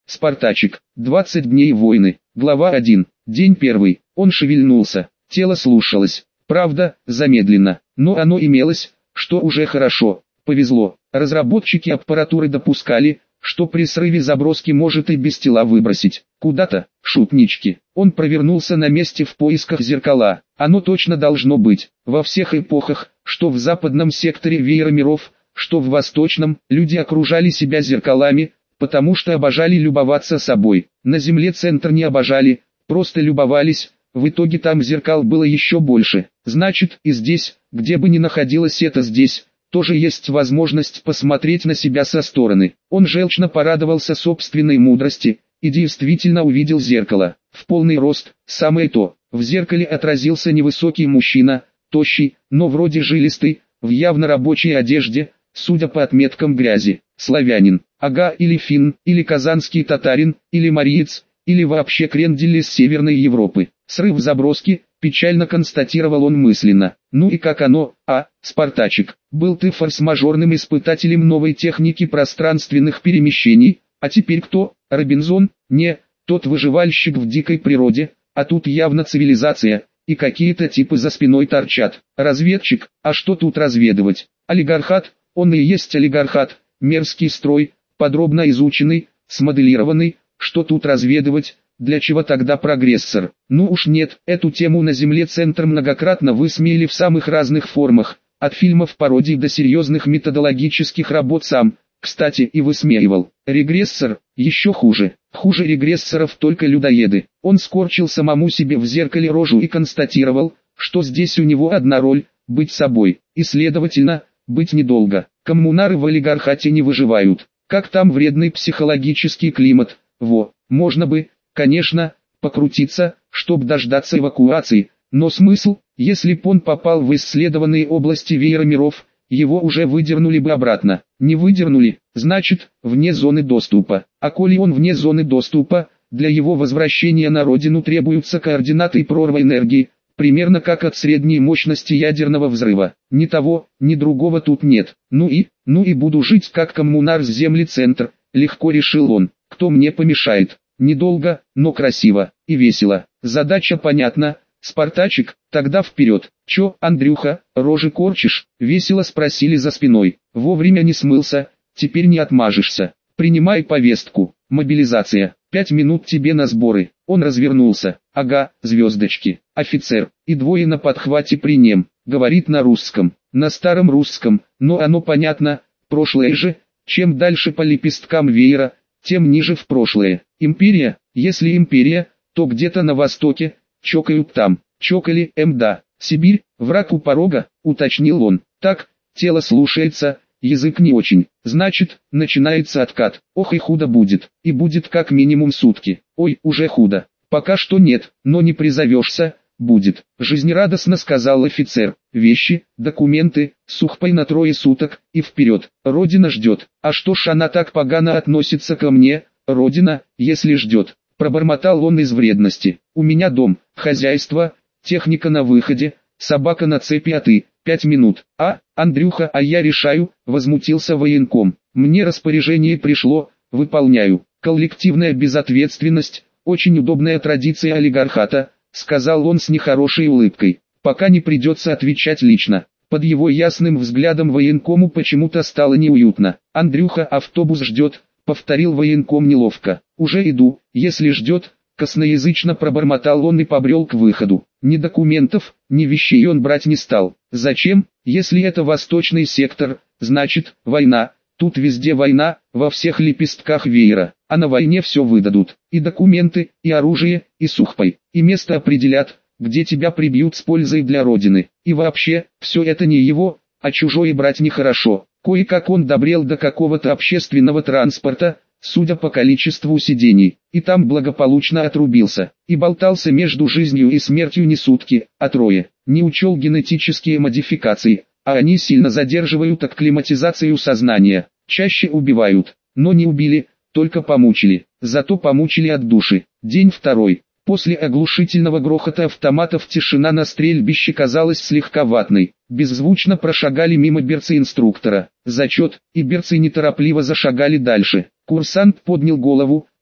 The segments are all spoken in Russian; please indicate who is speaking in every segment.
Speaker 1: Спартачик. 20 дней войны. Глава 1. День 1. Он шевельнулся. Тело слушалось. Правда, замедленно. Но оно имелось, что уже хорошо. Повезло. Разработчики аппаратуры допускали, что при срыве заброски может и без тела выбросить. Куда-то, шутнички. Он провернулся на месте в поисках зеркала. Оно точно должно быть. Во всех эпохах, что в западном секторе веера миров, что в восточном, люди окружали себя зеркалами, потому что обожали любоваться собой. На Земле центр не обожали, просто любовались. В итоге там зеркал было еще больше. Значит, и здесь, где бы ни находилось это здесь, тоже есть возможность посмотреть на себя со стороны. Он желчно порадовался собственной мудрости, и действительно увидел зеркало. В полный рост, самое то. В зеркале отразился невысокий мужчина, тощий, но вроде жилистый, в явно рабочей одежде, судя по отметкам грязи. Славянин, ага, или финн, или казанский татарин, или мариец, или вообще крендель из Северной Европы. Срыв заброски, печально констатировал он мысленно. Ну и как оно, Спартачик, был ты форс-мажорным испытателем новой техники пространственных перемещений, а теперь кто, Робинзон? Не, тот выживальщик в дикой природе, а тут явно цивилизация, и какие-то типы за спиной торчат. Разведчик, а что тут разведывать? Олигархат, он и есть олигархат, мерзкий строй, подробно изученный, смоделированный, что тут разведывать? Для чего тогда прогрессор? Ну уж нет, эту тему на Земле Центр многократно высмеяли в самых разных формах, от фильмов пародий до серьезных методологических работ сам, кстати, и высмеивал. Регрессор, еще хуже. Хуже регрессоров только людоеды. Он скорчил самому себе в зеркале рожу и констатировал, что здесь у него одна роль – быть собой, и следовательно, быть недолго. Коммунары в олигархате не выживают. Как там вредный психологический климат, можно бы, конечно, покрутиться, чтобы дождаться эвакуации, но смысл, если б он попал в исследованные области веера миров, его уже выдернули бы обратно. Не выдернули, значит, вне зоны доступа. А коли он вне зоны доступа, для его возвращения на родину требуются координаты и прорва энергии, примерно как от средней мощности ядерного взрыва. Ни того, ни другого тут нет. Ну и буду жить как коммунар с Земли Центр, легко решил он. Кто мне помешает? Недолго, но красиво и весело. Задача понятна. Спартачик, тогда вперед. Чё, Андрюха, рожи корчишь? Весело спросили за спиной. Вовремя не смылся, теперь не отмажешься. Принимай повестку. Мобилизация. 5 минут тебе на сборы. Он развернулся. Ага, звездочки. Офицер. И двое на подхвате при нем. Говорит на русском. На старом русском, но оно понятно. Прошлое же. Чем дальше по лепесткам веера, тем ниже в прошлое. Империя, если империя, то где-то на востоке. Чокают там. Чокали, да. Сибирь, враг у порога, уточнил он. Так, тело слушается, язык не очень. Значит, начинается откат. Ох и худо будет. И будет как минимум сутки. Ой, уже худо. Пока что нет, но не призовешься. Будет. Жизнерадостно сказал офицер. Вещи, документы, сухпай на 3 суток, и вперед. Родина ждет. А что ж она так погано относится ко мне? Родина, если ждет. Пробормотал он из вредности. У меня дом, хозяйство, техника на выходе, собака на цепи, а ты, 5 минут. Андрюха, а я решаю, возмутился военком. Мне распоряжение пришло, выполняю. Коллективная безответственность, очень удобная традиция олигархата, сказал он с нехорошей улыбкой. Пока не придется отвечать лично. Под его ясным взглядом военкому почему-то стало неуютно. Андрюха, автобус ждет. Повторил военком неловко. Уже иду, если ждет, косноязычно пробормотал он и побрел к выходу. Ни документов, ни вещей он брать не стал. Зачем, если это восточный сектор, значит, война. Тут везде война, во всех лепестках веера. А на войне все выдадут. И документы, и оружие, и сухпай. И место определят, где тебя прибьют с пользой для родины. И вообще, все это не его, а чужое брать нехорошо. Кое-как он добрел до какого-то общественного транспорта, судя по количеству сидений, и там благополучно отрубился, и болтался между жизнью и смертью не сутки, а 3. Не учел генетические модификации, а они сильно задерживают акклиматизацию сознания, чаще убивают, но не убили, только помучили, зато помучили от души. День 2. После оглушительного грохота автоматов тишина на стрельбище казалась слегка ватной. Беззвучно прошагали мимо берцы-инструктора. Зачет, и берцы неторопливо зашагали дальше. Курсант поднял голову,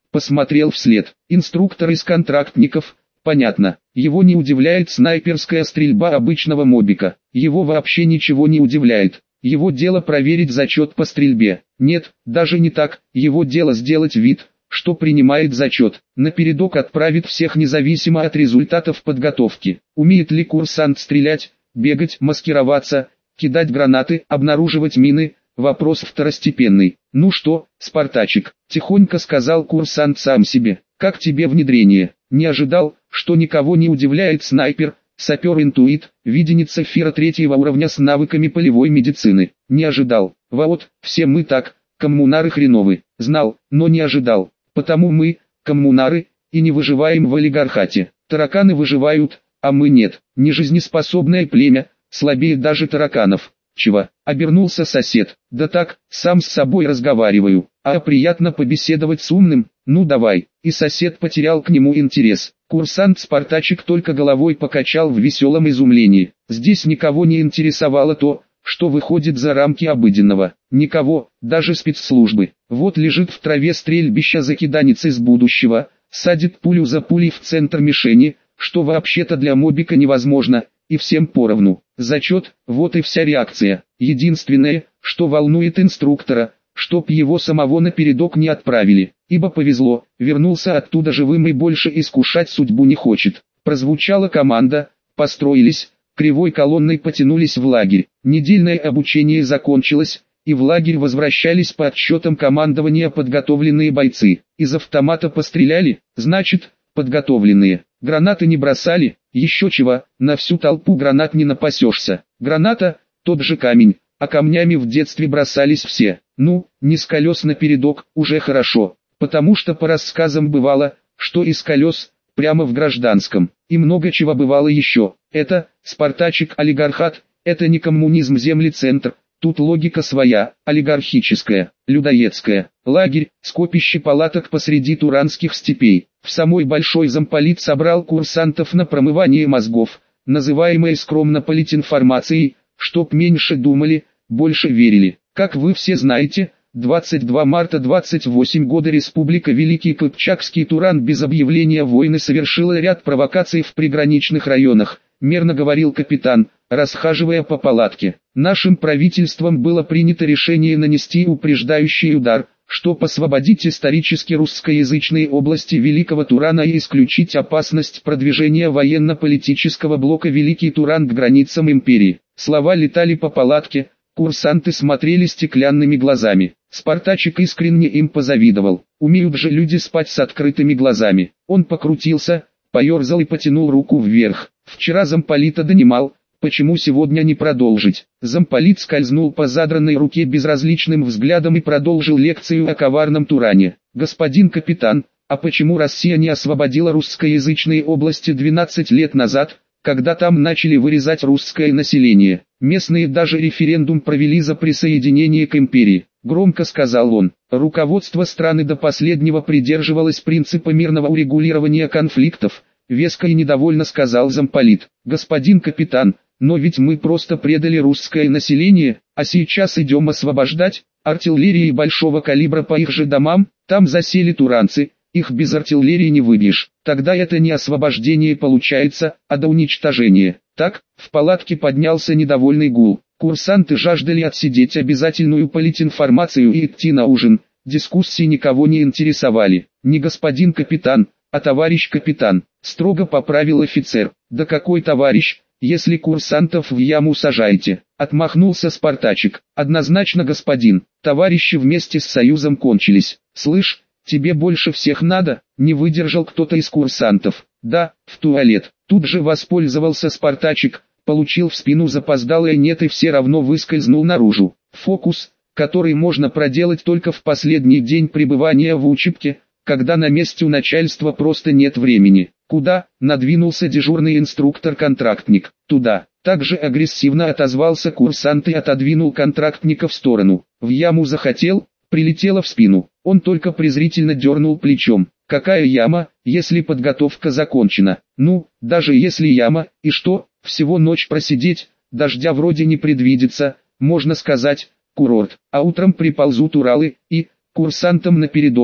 Speaker 1: посмотрел вслед. Инструктор из контрактников, понятно. Его не удивляет снайперская стрельба обычного мобика. Его вообще ничего не удивляет. Его дело проверить зачет по стрельбе. Нет, даже не так, его дело сделать вид, что принимает зачет. Напередок отправит всех независимо от результатов подготовки. Умеет ли курсант стрелять, бегать, маскироваться, кидать гранаты, обнаруживать мины? Вопрос второстепенный. «Ну что, Спартачик», — тихонько сказал курсант сам себе, — «как тебе внедрение?» Не ожидал, что никого не удивляет снайпер, сапер-интуит, виденица эфира 3-го уровня с навыками полевой медицины. Не ожидал. Вот, все мы так, коммунары хреновы. Знал, но не ожидал. Потому мы, коммунары, и не выживаем в олигархате. Тараканы выживают, а мы нет. Нежизнеспособное племя, слабее даже тараканов. Чего? Обернулся сосед. Да так, сам с собой разговариваю. А приятно побеседовать с умным? Ну давай. И сосед потерял к нему интерес. Курсант Спартачик только головой покачал в веселом изумлении. Здесь никого не интересовало то, что выходит за рамки обыденного. Никого, даже спецслужбы. Вот лежит в траве стрельбища закиданец из будущего, садит пулю за пулей в центр мишени, что вообще-то для мобика невозможно, и всем поровну. Зачет, вот и вся реакция. Единственное, что волнует инструктора, чтоб его самого напередок не отправили, ибо повезло, вернулся оттуда живым и больше искушать судьбу не хочет. Прозвучала команда, построились, кривой колонной потянулись в лагерь. Недельное обучение закончилось, и в лагерь возвращались по отчетам командования подготовленные бойцы. Из автомата постреляли, значит, подготовленные. Гранаты не бросали, еще чего, на всю толпу гранат не напасешься. Граната, тот же камень, а камнями в детстве бросались все. Ну, не с колес напередок, уже хорошо, потому что по рассказам бывало, что из колес, прямо в гражданском, и много чего бывало еще. Это, Спартачик, олигархат, это не коммунизм, землецентр, тут логика своя, олигархическая, людоедская. Лагерь, скопище палаток посреди туранских степей. В самой большой замполит собрал курсантов на промывание мозгов, называемое скромно политинформацией, чтоб меньше думали, больше верили. Как вы все знаете, 22 марта 28 года Республика Великий Кыпчакский Туран без объявления войны совершила ряд провокаций в приграничных районах, мерно говорил капитан, расхаживая по палатке. Нашим правительством было принято решение нанести упреждающий удар, чтобы освободить исторически русскоязычные области Великого Турана и исключить опасность продвижения военно-политического блока Великий Туран к границам империи. Слова летали по палатке, курсанты смотрели стеклянными глазами. Спартачик искренне им позавидовал. Умеют же люди спать с открытыми глазами. Он покрутился, поерзал и потянул руку вверх. Вчера замполита донимал, почему сегодня не продолжить? Замполит скользнул по задранной руке безразличным взглядом и продолжил лекцию о коварном Туране. Господин капитан, а почему Россия не освободила русскоязычные области 12 лет назад, когда там начали вырезать русское население? Местные даже референдум провели за присоединение к империи. Громко сказал он. Руководство страны до последнего придерживалось принципа мирного урегулирования конфликтов. Веско и недовольно сказал замполит. Господин капитан, но ведь мы просто предали русское население, а сейчас идем освобождать, артиллерии большого калибра по их же домам, там засели туранцы, их без артиллерии не выбьешь. Тогда это не освобождение получается, а до уничтожения. Так, в палатке поднялся недовольный гул. Курсанты жаждали отсидеть обязательную политинформацию и идти на ужин. Дискуссии никого не интересовали. Не господин капитан, а товарищ капитан, строго поправил офицер. Да какой товарищ, если курсантов в яму сажаете? Отмахнулся Спартачик. Однозначно господин, товарищи вместе с союзом кончились. Слышь, тебе больше всех надо? Не выдержал кто-то из курсантов. Да, в туалет. Тут же воспользовался Спартачик, получил в спину запоздалое нет и все равно выскользнул наружу. Фокус, который можно проделать только в последний день пребывания в учебке, когда на месте у начальства просто нет времени. Куда? Надвинулся дежурный инструктор-контрактник. Туда. Также агрессивно отозвался курсант и отодвинул контрактника в сторону. В яму захотел, прилетело в спину. Он только презрительно дернул плечом. Какая яма, если подготовка закончена? Ну, даже если яма, и что, всего ночь просидеть, дождя вроде не предвидится, можно сказать, курорт. А утром приползут Уралы, и, курсантам напередок,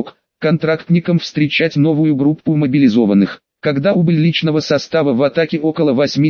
Speaker 1: контрактникам встречать новую группу мобилизованных. Когда убыль личного состава в атаке около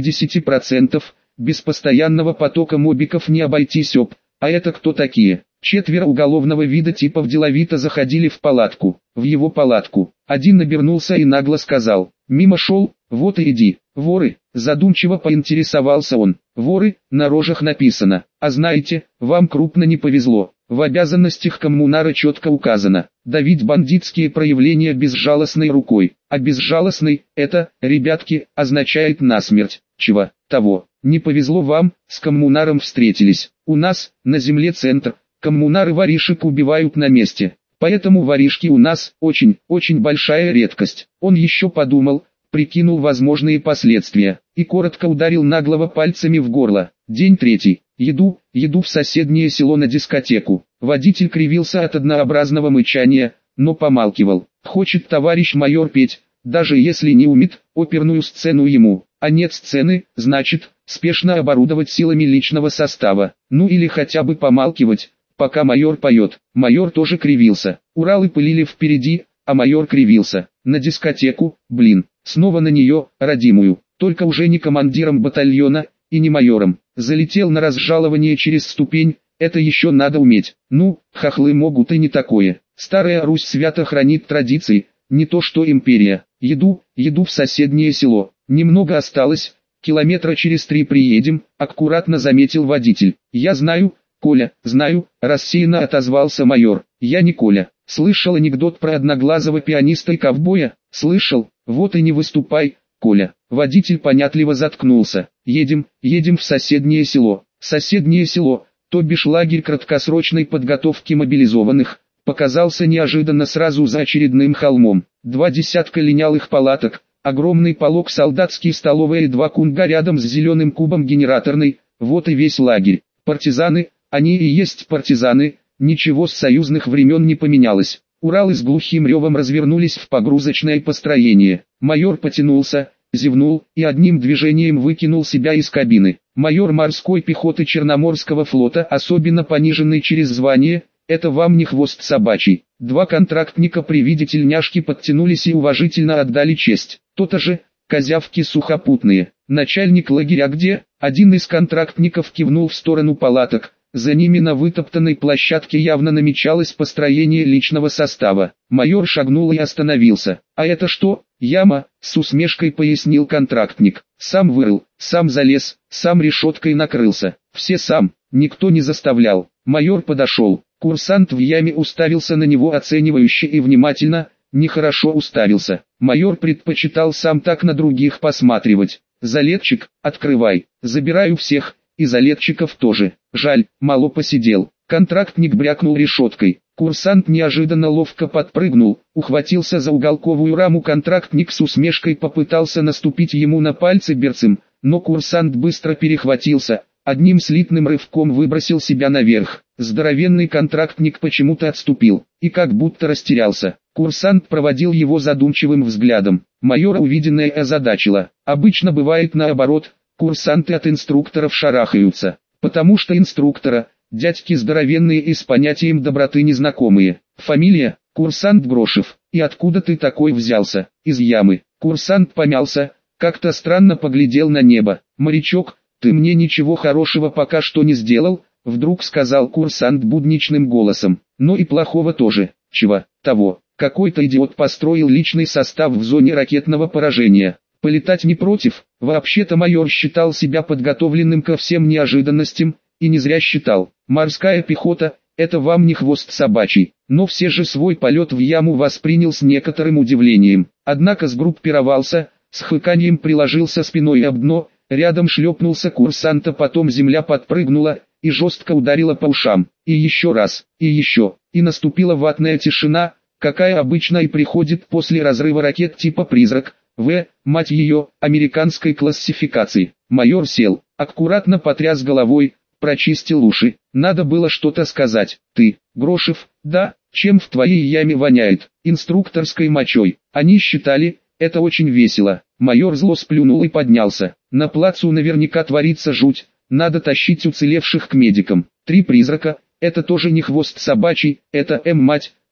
Speaker 1: 80%, без постоянного потока мобиков не обойтись об. А это кто такие? 4 уголовного вида типов деловито заходили в палатку. В его палатку. Один обернулся и нагло сказал: «Мимо шел, вот и иди». «Воры», задумчиво поинтересовался он. «Воры, на рожах написано. А знаете, вам крупно не повезло. В обязанностях коммунара четко указано: давить бандитские проявления безжалостной рукой. А безжалостный, это, ребятки, означает насмерть. Чего, того. Не повезло вам, с коммунаром встретились. У нас, на земле центр, коммунары воришек убивают на месте. Поэтому воришки у нас, очень большая редкость». Он еще подумал, прикинул возможные последствия, и коротко ударил наглого пальцами в горло. День 3. Еду в соседнее село на дискотеку. Водитель кривился от однообразного мычания, но помалкивал. Хочет товарищ майор петь, даже если не умеет, оперную сцену ему. А нет сцены, значит, спешно оборудовать силами личного состава. Ну или хотя бы помалкивать, пока майор поет. Майор тоже кривился. Уралы пылили впереди, а майор кривился. На дискотеку, снова на нее, родимую. Только уже не командиром батальона, и не майором. Залетел на разжалование через ступень, это еще надо уметь. Ну, хохлы могут и не такое. Старая Русь свято хранит традиции, не то что империя. Еду в соседнее село. Немного осталось, километра через 3 приедем, аккуратно заметил водитель. Я знаю, Коля, знаю, рассеянно отозвался майор. Я не Коля. Слышал анекдот про одноглазого пианиста и ковбоя? Слышал, вот и не выступай, Коля. Водитель понятливо заткнулся. Едем в соседнее село. Соседнее село, то бишь лагерь краткосрочной подготовки мобилизованных, показался неожиданно сразу за очередным холмом. 2 десятка линялых палаток, огромный полог солдатский столовая и 2 кунга рядом с зеленым кубом генераторной, вот и весь лагерь. Партизаны, они и есть партизаны, ничего с союзных времен не поменялось. Уралы с глухим ревом развернулись в погрузочное построение. Майор потянулся, зевнул и одним движением выкинул себя из кабины. Майор морской пехоты Черноморского флота, особенно пониженный через звание, это вам не хвост собачий. 2 контрактника при виде тельняшки подтянулись и уважительно отдали честь. То-то же, козявки сухопутные. Начальник лагеря где? Один из контрактников кивнул в сторону палаток. За ними на вытоптанной площадке явно намечалось построение личного состава. Майор шагнул и остановился. «А это что?» «Яма», с усмешкой пояснил контрактник. «Сам вырыл, сам залез, сам решеткой накрылся. Все сам, никто не заставлял». Майор подошел. Курсант в яме уставился на него оценивающе и внимательно, нехорошо уставился. Майор предпочитал сам так на других посматривать. «Залетчик, открывай, забираю всех, и залетчиков тоже. Жаль, мало посидел». Контрактник брякнул решеткой. Курсант неожиданно ловко подпрыгнул, ухватился за уголковую раму. Контрактник с усмешкой попытался наступить ему на пальцы берцем, но курсант быстро перехватился, одним слитным рывком выбросил себя наверх. Здоровенный контрактник почему-то отступил, и как будто растерялся. Курсант проводил его задумчивым взглядом. Майора увиденное озадачило. Обычно бывает наоборот, курсанты от инструкторов шарахаются, потому что инструктора, дядьки здоровенные и с понятием доброты незнакомые. Фамилия? Курсант Грошев. И откуда ты такой взялся? Из ямы. Курсант помялся, как-то странно поглядел на небо. Морячок, ты мне ничего хорошего пока что не сделал, вдруг сказал курсант будничным голосом. Но и плохого тоже. Чего? Того. Какой-то идиот построил личный состав в зоне ракетного поражения. Полетать не против. Вообще-то майор считал себя подготовленным ко всем неожиданностям, и не зря считал. Морская пехота, это вам не хвост собачий. Но все же свой полет в яму воспринял с некоторым удивлением. Однако сгруппировался, с хыканьем приложился спиной об дно, рядом шлепнулся курсанта, потом земля подпрыгнула и жестко ударила по ушам. И еще раз, и еще, и наступила ватная тишина, какая обычно и приходит после разрыва ракет типа «Призрак», мать ее, американской классификации. Майор сел, аккуратно потряс головой, прочистил уши. Надо было что-то сказать. «Ты, Грошев?» «Да, чем в твоей яме воняет?» «Инструкторской мочой». Они считали, это очень весело. Майор зло сплюнул и поднялся. На плацу наверняка творится жуть, надо тащить уцелевших к медикам. 3 призрака, это тоже не хвост собачий, это мать,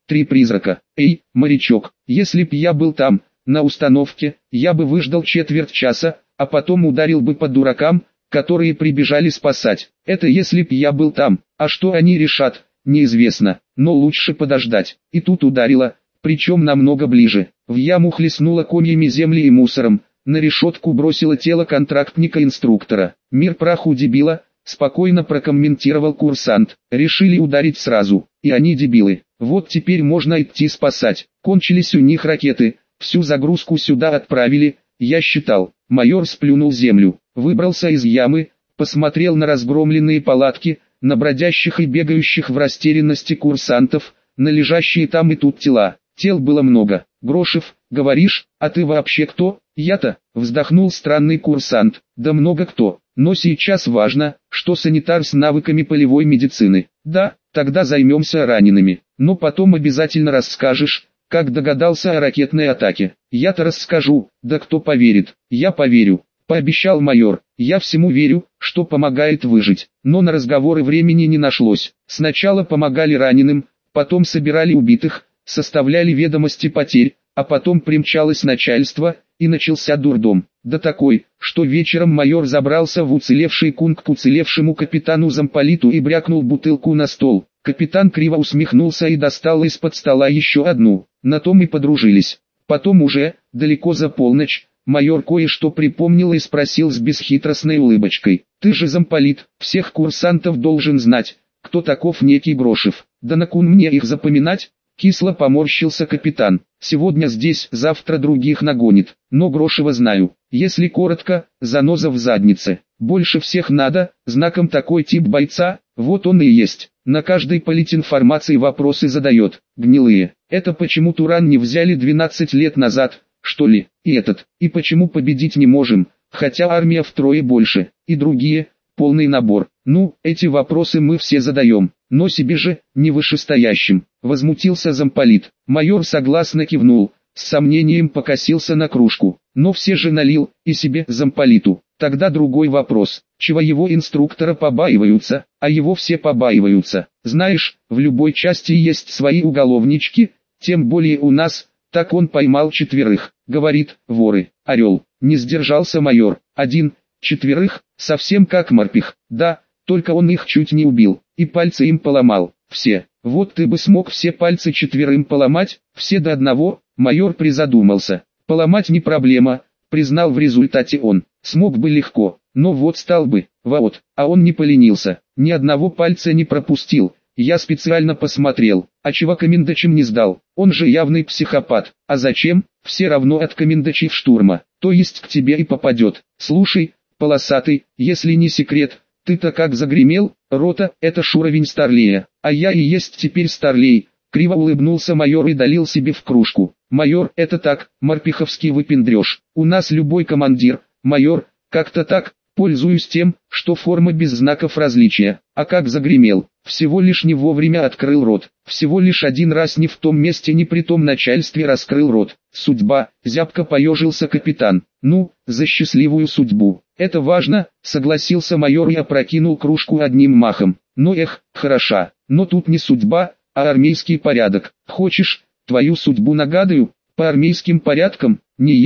Speaker 1: 3 призрака. Эй, морячок, если б я был там, на установке, я бы выждал четверть часа, а потом ударил бы по дуракам, которые прибежали спасать. Это если б я был там, а что они решат, неизвестно, но лучше подождать. И тут ударило, причем намного ближе. В яму хлестнуло комьями земли и мусором, на решетку бросило тело контрактника-инструктора. «Мир праху, дебила», спокойно прокомментировал курсант. «Решили ударить сразу, и они дебилы. Вот теперь можно идти спасать. Кончились у них ракеты, всю загрузку сюда отправили, я считал». Майор сплюнул землю, выбрался из ямы, посмотрел на разгромленные палатки, на бродящих и бегающих в растерянности курсантов, на лежащие там и тут тела. Тел было много. «Грошев, говоришь, а ты вообще кто?» «Я-то», вздохнул странный курсант, «да много кто, но сейчас важно, что санитар с навыками полевой медицины». «Да, тогда займемся ранеными, но потом обязательно расскажешь, как догадался о ракетной атаке». «Я-то расскажу, да кто поверит?» «Я поверю», пообещал майор. «Я всему верю, что помогает выжить». Но на разговоры времени не нашлось. Сначала помогали раненым, потом собирали убитых, составляли ведомости потерь, а потом примчалось начальство, и начался дурдом. Да такой, что вечером майор забрался в уцелевший кунг к уцелевшему капитану-замполиту и брякнул бутылку на стол. Капитан криво усмехнулся и достал из-под стола еще одну. На том и подружились. Потом уже, далеко за полночь, майор кое-что припомнил и спросил с бесхитростной улыбочкой: «Ты же замполит, всех курсантов должен знать, кто таков некий Грошев». «Да накун мне их запоминать?» Кисло поморщился капитан. «Сегодня здесь, завтра других нагонит, но Грошева знаю. Если коротко, заноза в заднице. Больше всех надо, знаком такой тип бойца, вот он и есть. На каждой политинформации вопросы задает, гнилые. Это почему Туран не взяли 12 лет назад, что ли? И этот, и почему победить не можем, хотя армия втрое больше, и другие, полный набор. Ну, эти вопросы мы все задаем, но себе же, не вышестоящим». Возмутился замполит. Майор согласно кивнул, с сомнением покосился на кружку. Но все же налил, и себе, замполиту. Тогда другой вопрос, чего его инструктора побаиваются, а его все побаиваются. Знаешь, в любой части есть свои уголовнички, тем более у нас. Так он поймал 4, говорит, воры. Орел, не сдержался майор. 1, 4, совсем как морпех. Да, только он их чуть не убил, и пальцы им поломал. Все. Вот ты бы смог все пальцы 4 поломать, все до одного. Майор призадумался. Поломать не проблема, признал в результате он. Смог бы легко, но вот стал бы, вот, а он не поленился, ни одного пальца не пропустил. Я специально посмотрел, а чего комендачем не сдал, он же явный психопат. А зачем? Все равно от комендачей в штурма, то есть к тебе и попадет. Слушай, полосатый, если не секрет, ты-то как загремел? Рота, это ж уровень старлея, а я и есть теперь старлей. Криво улыбнулся майор и долил себе в кружку. Майор, это так, морпеховский выпендрёж. У нас любой командир, майор, как-то так, пользуюсь тем, что форма без знаков различия. А как загремел, всего лишь не вовремя открыл рот. Всего лишь один раз не в том месте, не при том начальстве раскрыл рот. Судьба, зябко поежился капитан. Ну, за счастливую судьбу. Это важно, согласился майор и опрокинул кружку одним махом. Ну хороша, но тут не судьба, а армейский порядок. Хочешь, твою судьбу нагадаю? По армейским порядкам?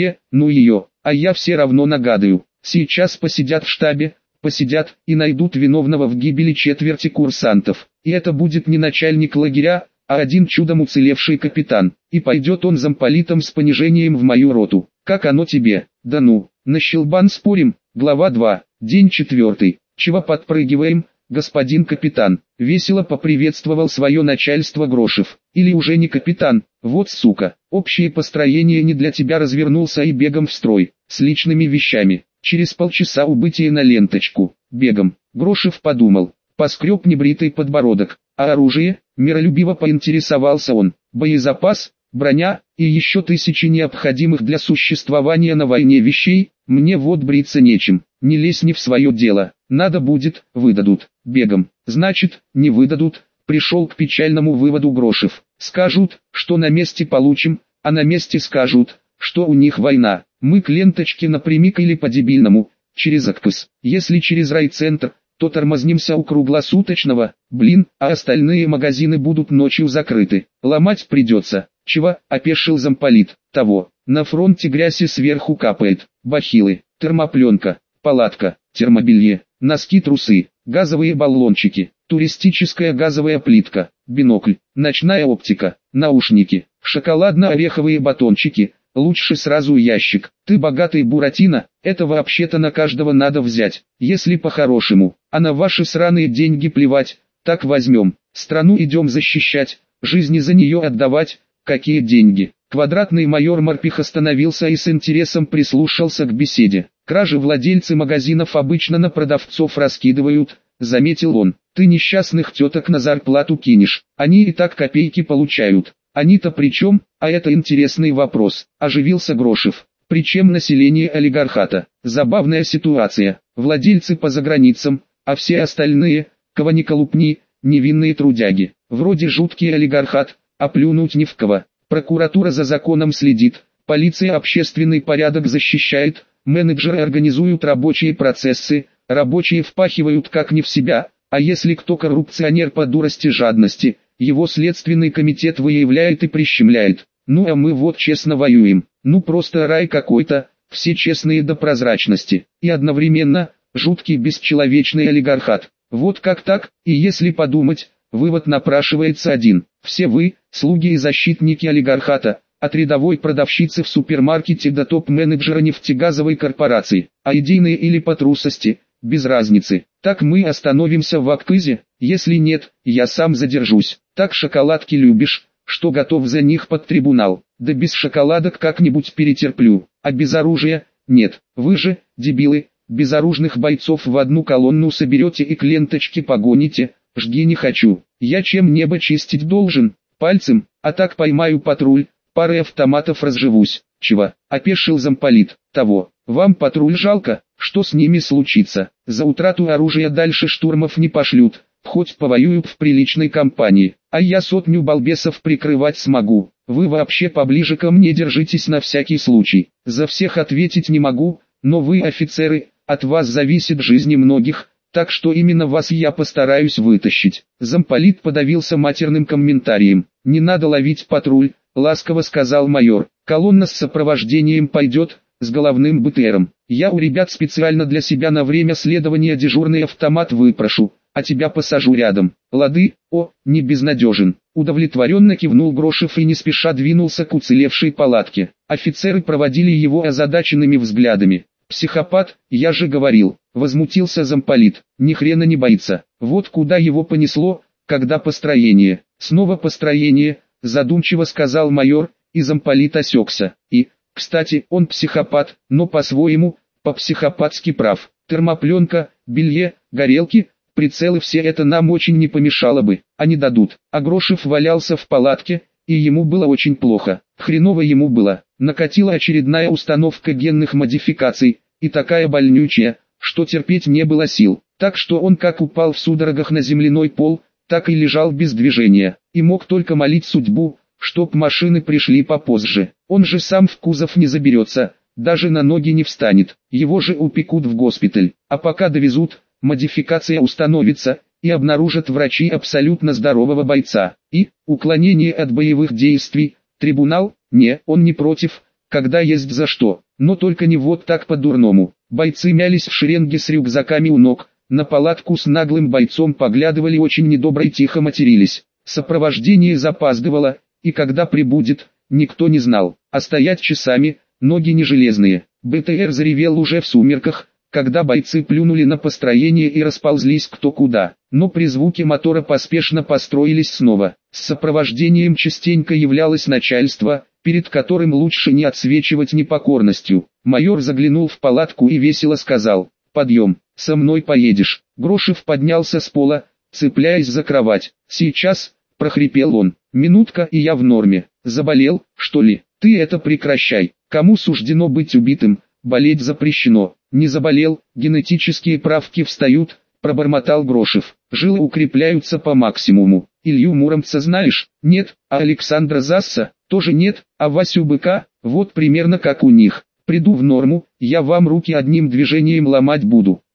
Speaker 1: Ну ее, а я все равно нагадаю. Сейчас посидят в штабе, посидят и найдут виновного в гибели 4 курсантов. И это будет не начальник лагеря, а один чудом уцелевший капитан. И пойдет он замполитом с понижением в мою роту. Как оно тебе? Да ну, на щелбан спорим. Глава 2, день 4. Чего подпрыгиваем, господин капитан? Весело поприветствовал свое начальство Грошев. Или уже не капитан? Вот сука, общее построение не для тебя, развернулся и бегом в строй, с личными вещами. Через полчаса убытие на ленточку. Бегом. Грошев подумал. Поскреб небритый подбородок. А оружие? Миролюбиво поинтересовался он. Боезапас, броня и еще 1000 необходимых для существования на войне вещей. Мне вот бриться нечем. Не лезь не в свое дело. Надо будет, выдадут. Бегом. Значит, не выдадут. Пришел к печальному выводу Грошев. Скажут, что на месте получим, а на месте скажут, что у них война. Мы к ленточке напрямик или по-дебильному, через АКПС. Если через райцентр, то тормознимся у круглосуточного, блин, а остальные магазины будут ночью закрыты. Ломать придется. Чего? Опешил замполит. Того. На фронте грязь и сверху капает. Бахилы, термопленка, палатка, термобелье, носки, трусы, газовые баллончики, туристическая газовая плитка, бинокль, ночная оптика, наушники, шоколадно-ореховые батончики. Лучше сразу ящик. Ты богатый Буратино, это вообще-то на каждого надо взять, если по-хорошему. А на ваши сраные деньги плевать, так возьмем. Страну идем защищать, жизни за нее отдавать. Какие деньги? Квадратный майор Морпих остановился и с интересом прислушался к беседе. Кражи владельцы магазинов обычно на продавцов раскидывают, заметил он. Ты несчастных теток на зарплату кинешь, они и так копейки получают. Они-то при чем? А это интересный вопрос, оживился Грошев. Причем население олигархата? Забавная ситуация. Владельцы по заграницам, а все остальные, кого ни колупни, невинные трудяги. Вроде жуткий олигархат, а плюнуть не в кого. Прокуратура за законом следит, полиция общественный порядок защищает, менеджеры организуют рабочие процессы, рабочие впахивают как не в себя, а если кто коррупционер по дурости жадности, его следственный комитет выявляет и прищемляет. Ну а мы вот честно воюем. Ну просто рай какой-то, все честные до прозрачности. И одновременно, жуткий бесчеловечный олигархат. Вот как так, и если подумать, вывод напрашивается один. Все вы, слуги и защитники олигархата, от рядовой продавщицы в супермаркете до топ-менеджера нефтегазовой корпорации, а идейные или по трусости, без разницы. Так мы остановимся в Аккызе, если нет, я сам задержусь. Так шоколадки любишь, что готов за них под трибунал. Да без шоколадок как-нибудь перетерплю, а без оружия, нет. Вы же, дебилы, безоружных бойцов в одну колонну соберете и к ленточке погоните, жги не хочу. Я чем небо чистить должен? Пальцем, а так поймаю патруль, парой автоматов разживусь. Чего? Опешил замполит. Того. Вам патруль жалко? Что с ними случится? За утрату оружия дальше штурмов не пошлют, хоть повоюют в приличной компании, а я сотню балбесов прикрывать смогу. Вы вообще поближе ко мне держитесь на всякий случай. За всех ответить не могу, но вы офицеры, от вас зависит жизни многих, так что именно вас я постараюсь вытащить. Замполит подавился матерным комментарием. Не надо ловить патруль, ласково сказал майор. Колонна с сопровождением пойдет, с головным БТРом. Я у ребят специально для себя на время следования дежурный автомат выпрошу, а тебя посажу рядом. Лады? О, не безнадежен. Удовлетворенно кивнул Грошев и не спеша двинулся к уцелевшей палатке. Офицеры проводили его озадаченными взглядами. Психопат, я же говорил, возмутился замполит. Ни хрена не боится. Вот куда его понесло, когда построение. Снова построение, задумчиво сказал майор, и замполит осекся. И, кстати, он психопат, но по-своему, по-психопатски прав. Термопленка, белье, горелки, прицелы, все это нам очень не помешало бы, а не дадут. А Грошев валялся в палатке, и ему было очень плохо. Хреново ему было. Накатила очередная установка генных модификаций, и такая больнючая, что терпеть не было сил. Так что он как упал в судорогах на земляной пол, так и лежал без движения, и мог только молить судьбу, чтоб машины пришли попозже. Он же сам в кузов не заберется, даже на ноги не встанет, его же упекут в госпиталь. А пока довезут, модификация установится, и обнаружат врачи абсолютно здорового бойца. И, уклонение от боевых действий, трибунал, не, он не против, когда есть за что, но только не вот так по-дурному. Бойцы мялись в шеренге с рюкзаками у ног, на палатку с наглым бойцом поглядывали очень недобро и тихо матерились. Сопровождение запаздывало, и когда прибудет, никто не знал, а стоять часами, ноги не железные. БТР заревел уже в сумерках, когда бойцы плюнули на построение и расползлись кто куда, но при звуке мотора поспешно построились снова. С сопровождением частенько являлось начальство, перед которым лучше не отсвечивать непокорностью. Майор заглянул в палатку и весело сказал: «Подъем, со мной поедешь». Грошев поднялся с пола, цепляясь за кровать. «Сейчас», — прохрипел он, — «минутка и я в норме. Заболел, что ли? Ты это прекращай. Кому суждено быть убитым, болеть запрещено». «Не заболел, генетические правки встают», — пробормотал Грошев. «Жилы укрепляются по максимуму. Илью Муромца знаешь?» «Нет». «А Александра Засса?» «Тоже нет». «А Васю Быка?» «Вот примерно как у них. Приду в норму, я вам руки одним движением ломать буду».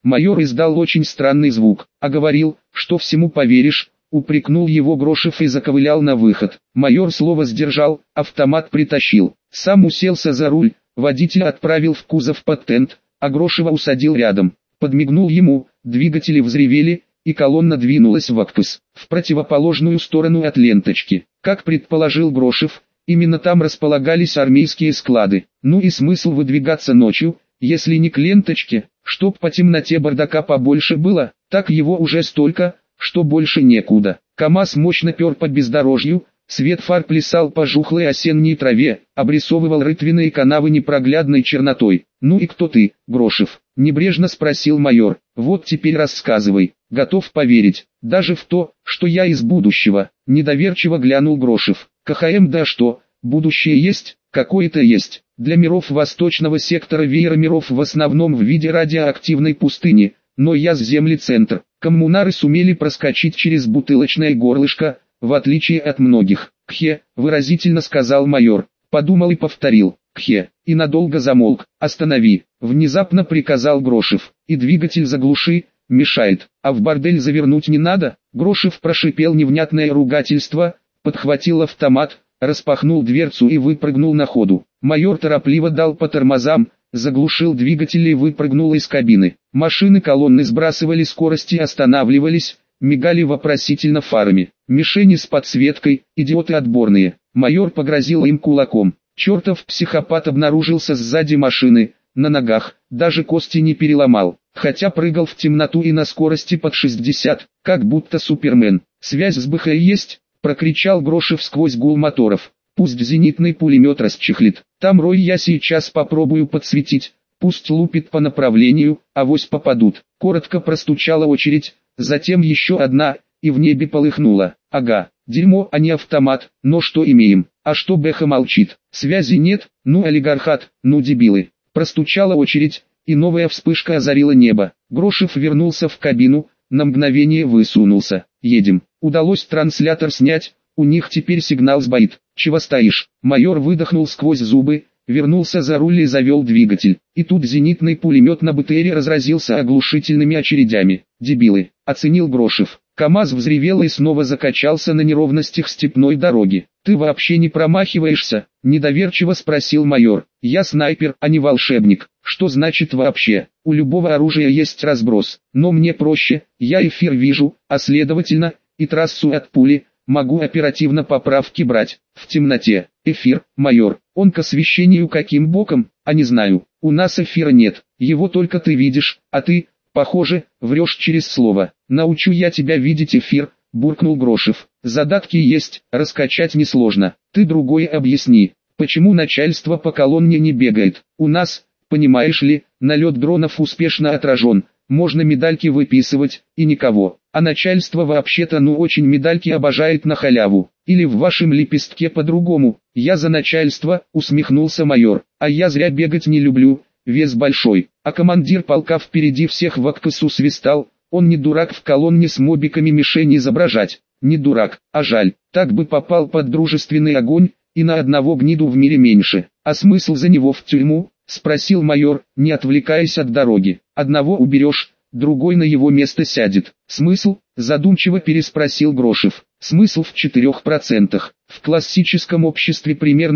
Speaker 1: Майор издал очень странный звук, а говорил, что всему поверишь, упрекнул его Грошев и заковылял на выход. Майор слово сдержал, автомат притащил, сам уселся за руль, водителя отправил в кузов под тент, а Грошева усадил рядом, подмигнул ему, двигатели взревели, и колонна двинулась в Акпас, в противоположную сторону от ленточки. Как предположил Грошев, именно там располагались армейские склады. Ну и смысл выдвигаться ночью, если не к ленточке, чтоб по темноте бардака побольше было, так его уже столько, что больше некуда. КамАЗ мощно пер по бездорожью, свет фар плясал по жухлой осенней траве, обрисовывал рытвенные канавы непроглядной чернотой. «Ну и кто ты, Грошев?» — небрежно спросил майор. «Вот теперь рассказывай». «Готов поверить, даже в то, что я из будущего», — недоверчиво глянул Грошев. «КХМ, да что, будущее есть, какое-то есть. Для миров восточного сектора веера миров в основном в виде радиоактивной пустыни, но я с Земли центр». Коммунары сумели проскочить через бутылочное горлышко, в отличие от многих. «Кхе», — выразительно сказал майор, подумал и повторил, «Кхе», и надолго замолк. «Останови», — внезапно приказал Грошев, «и двигатель заглуши, мешает, а в бордель завернуть не надо». Грошев прошипел невнятное ругательство, подхватил автомат, распахнул дверцу и выпрыгнул на ходу. Майор торопливо дал по тормозам, заглушил двигатель и выпрыгнул из кабины. Машины колонны сбрасывали скорость и останавливались, мигали вопросительно фарами. Мишени с подсветкой, идиоты отборные. Майор погрозил им кулаком. Чертов психопат обнаружился сзади машины, на ногах, даже кости не переломал, хотя прыгал в темноту и на скорости под 60, как будто Супермен. «Связь с БХ есть?» — прокричал Грошев сквозь гул моторов. «Пусть зенитный пулемет расчехлит. Там рой, я сейчас попробую подсветить. Пусть лупит по направлению, авось попадут». Коротко простучала очередь, затем еще одна, и в небе полыхнула. «Ага, дерьмо, а не автомат, но что имеем? А что Бэха молчит? Связи нет, ну олигархат, ну дебилы». Простучала очередь, и новая вспышка озарила небо. Грошев вернулся в кабину, на мгновение высунулся. «Едем». Удалось транслятор снять, у них теперь сигнал сбоит. «Чего стоишь?» Майор выдохнул сквозь зубы, вернулся за руль и завел двигатель. И тут зенитный пулемет на БТРе разразился оглушительными очередями. «Дебилы», — оценил Грошев. КамАЗ взревел и снова закачался на неровностях степной дороги. «Ты вообще не промахиваешься?» — недоверчиво спросил майор. «Я снайпер, а не волшебник». «Что значит вообще? У любого оружия есть разброс, но мне проще, я эфир вижу, а следовательно, и трассу от пули, могу оперативно поправки брать, в темноте». «Эфир, майор, он к освещению каким боком?» «А не знаю, у нас эфира нет, его только ты видишь, а ты, похоже, врешь через слово». «Научу я тебя видеть эфир», — буркнул Грошев. «Задатки есть, раскачать несложно. Ты другое объясни, почему начальство по колонне не бегает? У нас, понимаешь ли, налет дронов успешно отражен, можно медальки выписывать, и никого. А начальство вообще-то ну очень медальки обожает на халяву. Или в вашем лепестке по-другому». «Я за начальство», — усмехнулся майор. «А я зря бегать не люблю, вес большой». А командир полка впереди всех в Акпасу свистал. Он не дурак в колонне с мобиками мишень изображать. Не дурак, а жаль, так бы попал под дружественный огонь, и на одного гниду в мире меньше. «А смысл за него в тюрьму?» — спросил майор, не отвлекаясь от дороги. «Одного уберешь, другой на его место сядет». «Смысл?» — задумчиво переспросил Грошев. «Смысл в 4%. В классическом обществе примерно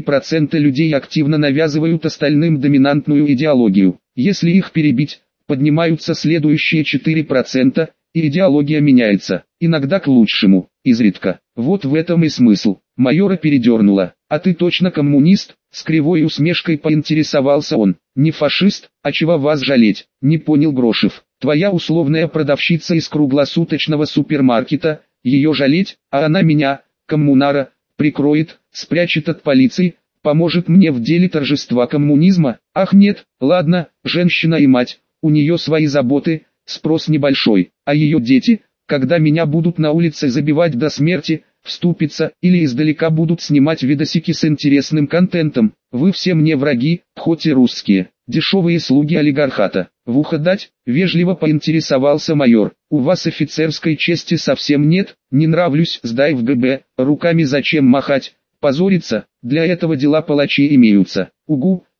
Speaker 1: 4% людей активно навязывают остальным доминантную идеологию. Если их перебить, поднимаются следующие 4%, и идеология меняется, иногда к лучшему, изредка. Вот в этом и смысл». Майора передернуло. «А ты точно коммунист?» — с кривой усмешкой поинтересовался он. «Не фашист, а чего вас жалеть?» — не понял Грошев. «Твоя условная продавщица из круглосуточного супермаркета, ее жалеть, а она меня, коммунара, прикроет, спрячет от полиции, поможет мне в деле торжества коммунизма? Ах нет, ладно, женщина и мать, у нее свои заботы, спрос небольшой, а ее дети, когда меня будут на улице забивать до смерти, вступиться или издалека будут снимать видосики с интересным контентом. Вы все мне враги, хоть и русские, дешевые слуги олигархата». «В ухо дать?» — вежливо поинтересовался майор. «У вас офицерской чести совсем нет? Не нравлюсь, сдай в ГБ, руками зачем махать? Позориться, для этого дела палачи имеются». «Угу»,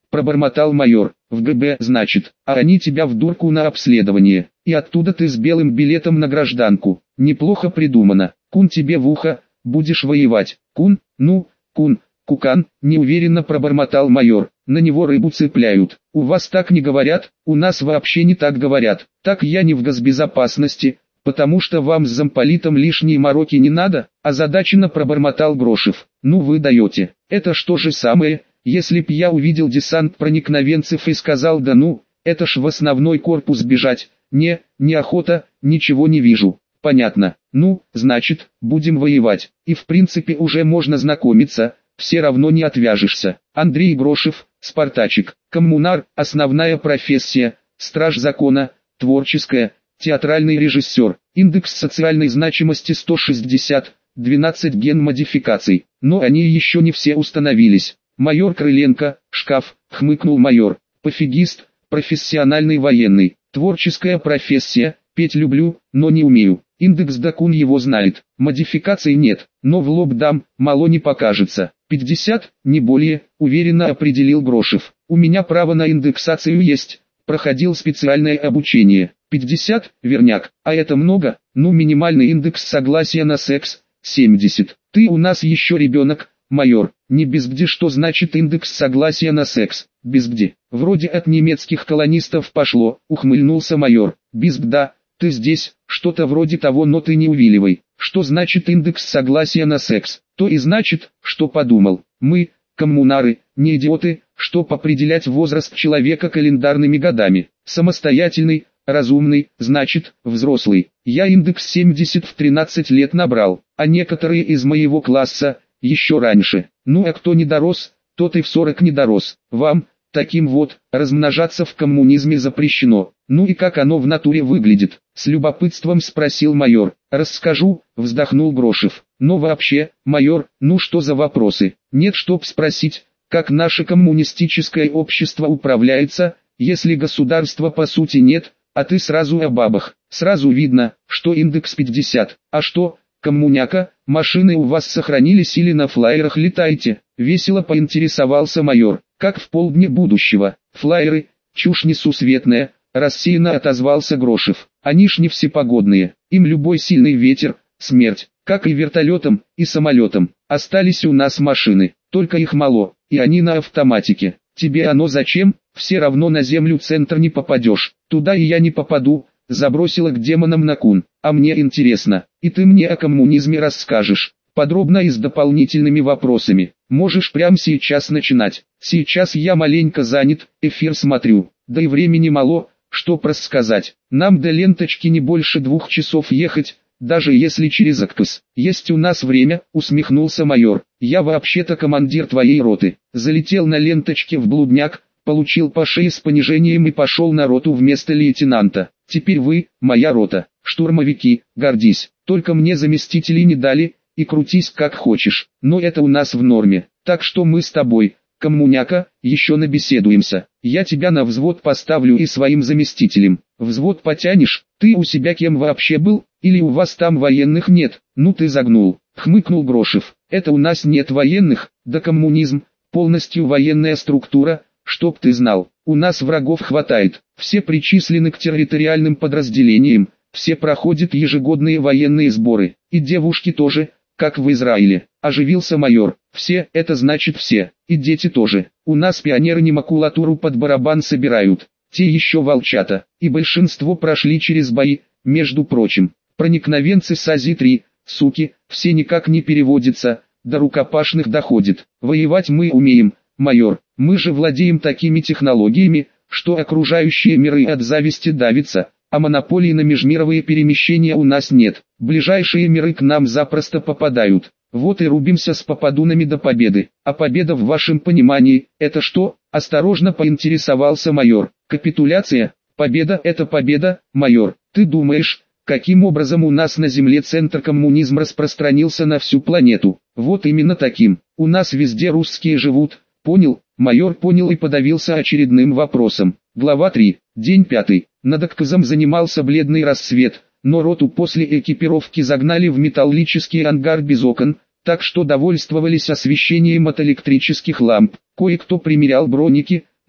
Speaker 1: пробормотал майор. В ГБ, значит, а они тебя в дурку на обследование, и оттуда ты с белым билетом на гражданку. Неплохо придумано. Кун тебе в ухо, будешь воевать. Кун, ну, кун, кукан, неуверенно пробормотал майор. На него рыбу цепляют. У вас так не говорят, у нас вообще не так говорят. Так я не в госбезопасности, потому что вам с замполитом лишние мороки не надо, озадаченно пробормотал Грошев. Ну вы даете. Это что же самое, если б я увидел десант проникновенцев и сказал: да ну, это ж в основной корпус бежать. Неохота, ничего не вижу. Понятно. Ну, значит, будем воевать. И в принципе уже можно знакомиться, все равно не отвяжешься. Андрей Грошев, Спартачик, коммунар, основная профессия, страж закона, творческая, театральный режиссер, индекс социальной значимости 160, 12 ген-модификаций. Но они еще не все установились. Майор Крыленко, шкаф, хмыкнул майор. Пофигист, профессиональный военный, творческая профессия, петь люблю, но не умею. Индекс Дакун его знает, модификаций нет, но в лоб дам, мало не покажется. 50, не более, уверенно определил Грошев. У меня право на индексацию есть, проходил специальное обучение. 50, верняк, а это много? Ну, минимальный индекс согласия на секс, 70. Ты у нас еще ребенок, майор. Не безгде, что значит индекс согласия на секс? Безгде. Вроде от немецких колонистов пошло, ухмыльнулся майор. Безгда, ты здесь, что-то вроде того, но ты не увиливай. Что значит индекс согласия на секс? То и значит, что подумал. Мы, коммунары, не идиоты, чтоб определять возраст человека календарными годами. Самостоятельный, разумный, значит, взрослый. Я индекс 70 в 13 лет набрал, а некоторые из моего класса еще раньше. Ну а кто не дорос, тот и в 40 не дорос. Вам, таким вот, размножаться в коммунизме запрещено. Ну и как оно в натуре выглядит? С любопытством спросил майор. Расскажу, вздохнул Грошев. Но вообще, майор, ну что за вопросы? Нет, чтоб спросить, как наше коммунистическое общество управляется, если государства по сути нет, а ты сразу о бабах. Сразу видно, что индекс 50. А что, коммуняка, машины у вас сохранились или на флайерах летаете? Весело поинтересовался майор. Как в полдне будущего. Флайеры, чушь несусветная, рассеянно отозвался Грошев. Они ж не всепогодные, им любой сильный ветер, смерть, как и вертолетам, и самолетам. Остались у нас машины, только их мало, и они на автоматике. Тебе оно зачем? Все равно на землю центр не попадешь. Туда и я не попаду, забросила к демонам на Кун. А мне интересно, и ты мне о коммунизме расскажешь. Подробно и с дополнительными вопросами. Можешь прямо сейчас начинать. Сейчас я маленько занят, эфир смотрю. Да и времени мало, чтоб рассказать. Нам до ленточки не больше 2 часов ехать, даже если через АКПС. Есть у нас время, усмехнулся майор. Я вообще-то командир твоей роты. Залетел на ленточке в блудняк, получил по шее с понижением и пошел на роту вместо лейтенанта. Теперь вы, моя рота, штурмовики, гордись. Только мне заместителей не дали, и крутись как хочешь. Но это у нас в норме. Так что мы с тобой, коммуняка, еще набеседуемся. Я тебя на взвод поставлю и своим заместителем. Взвод потянешь? Ты у себя кем вообще был? Или у вас там военных нет? Ну ты загнул, хмыкнул Грошев. Это у нас нет военных, да коммунизм, полностью военная структура, чтоб ты знал. У нас врагов хватает, все причислены к территориальным подразделениям, все проходят ежегодные военные сборы, и девушки тоже, как в Израиле. Оживился майор. Все, это значит все, и дети тоже. У нас пионеры не макулатуру под барабан собирают, те еще волчата, и большинство прошли через бои, между прочим. Проникновенцы с АЗИ-3, суки, все никак не переводятся, до рукопашных доходит. Воевать мы умеем, майор, мы же владеем такими технологиями, что окружающие миры от зависти давятся, а монополии на межмировые перемещения у нас нет. Ближайшие миры к нам запросто попадают. Вот и рубимся с попадунами до победы. А победа в вашем понимании, это что? Осторожно поинтересовался майор. Капитуляция? Победа — это победа, майор. Ты думаешь, каким образом у нас на Земле центр коммунизм распространился на всю планету? Вот именно таким. У нас везде русские живут. Понял? Майор понял и подавился очередным вопросом. Глава 3. День 5. Над АКПЗом занимался бледный рассвет, но роту после экипировки загнали в металлический ангар без окон, так что довольствовались освещением от электрических ламп. Кое-кто примерял броники,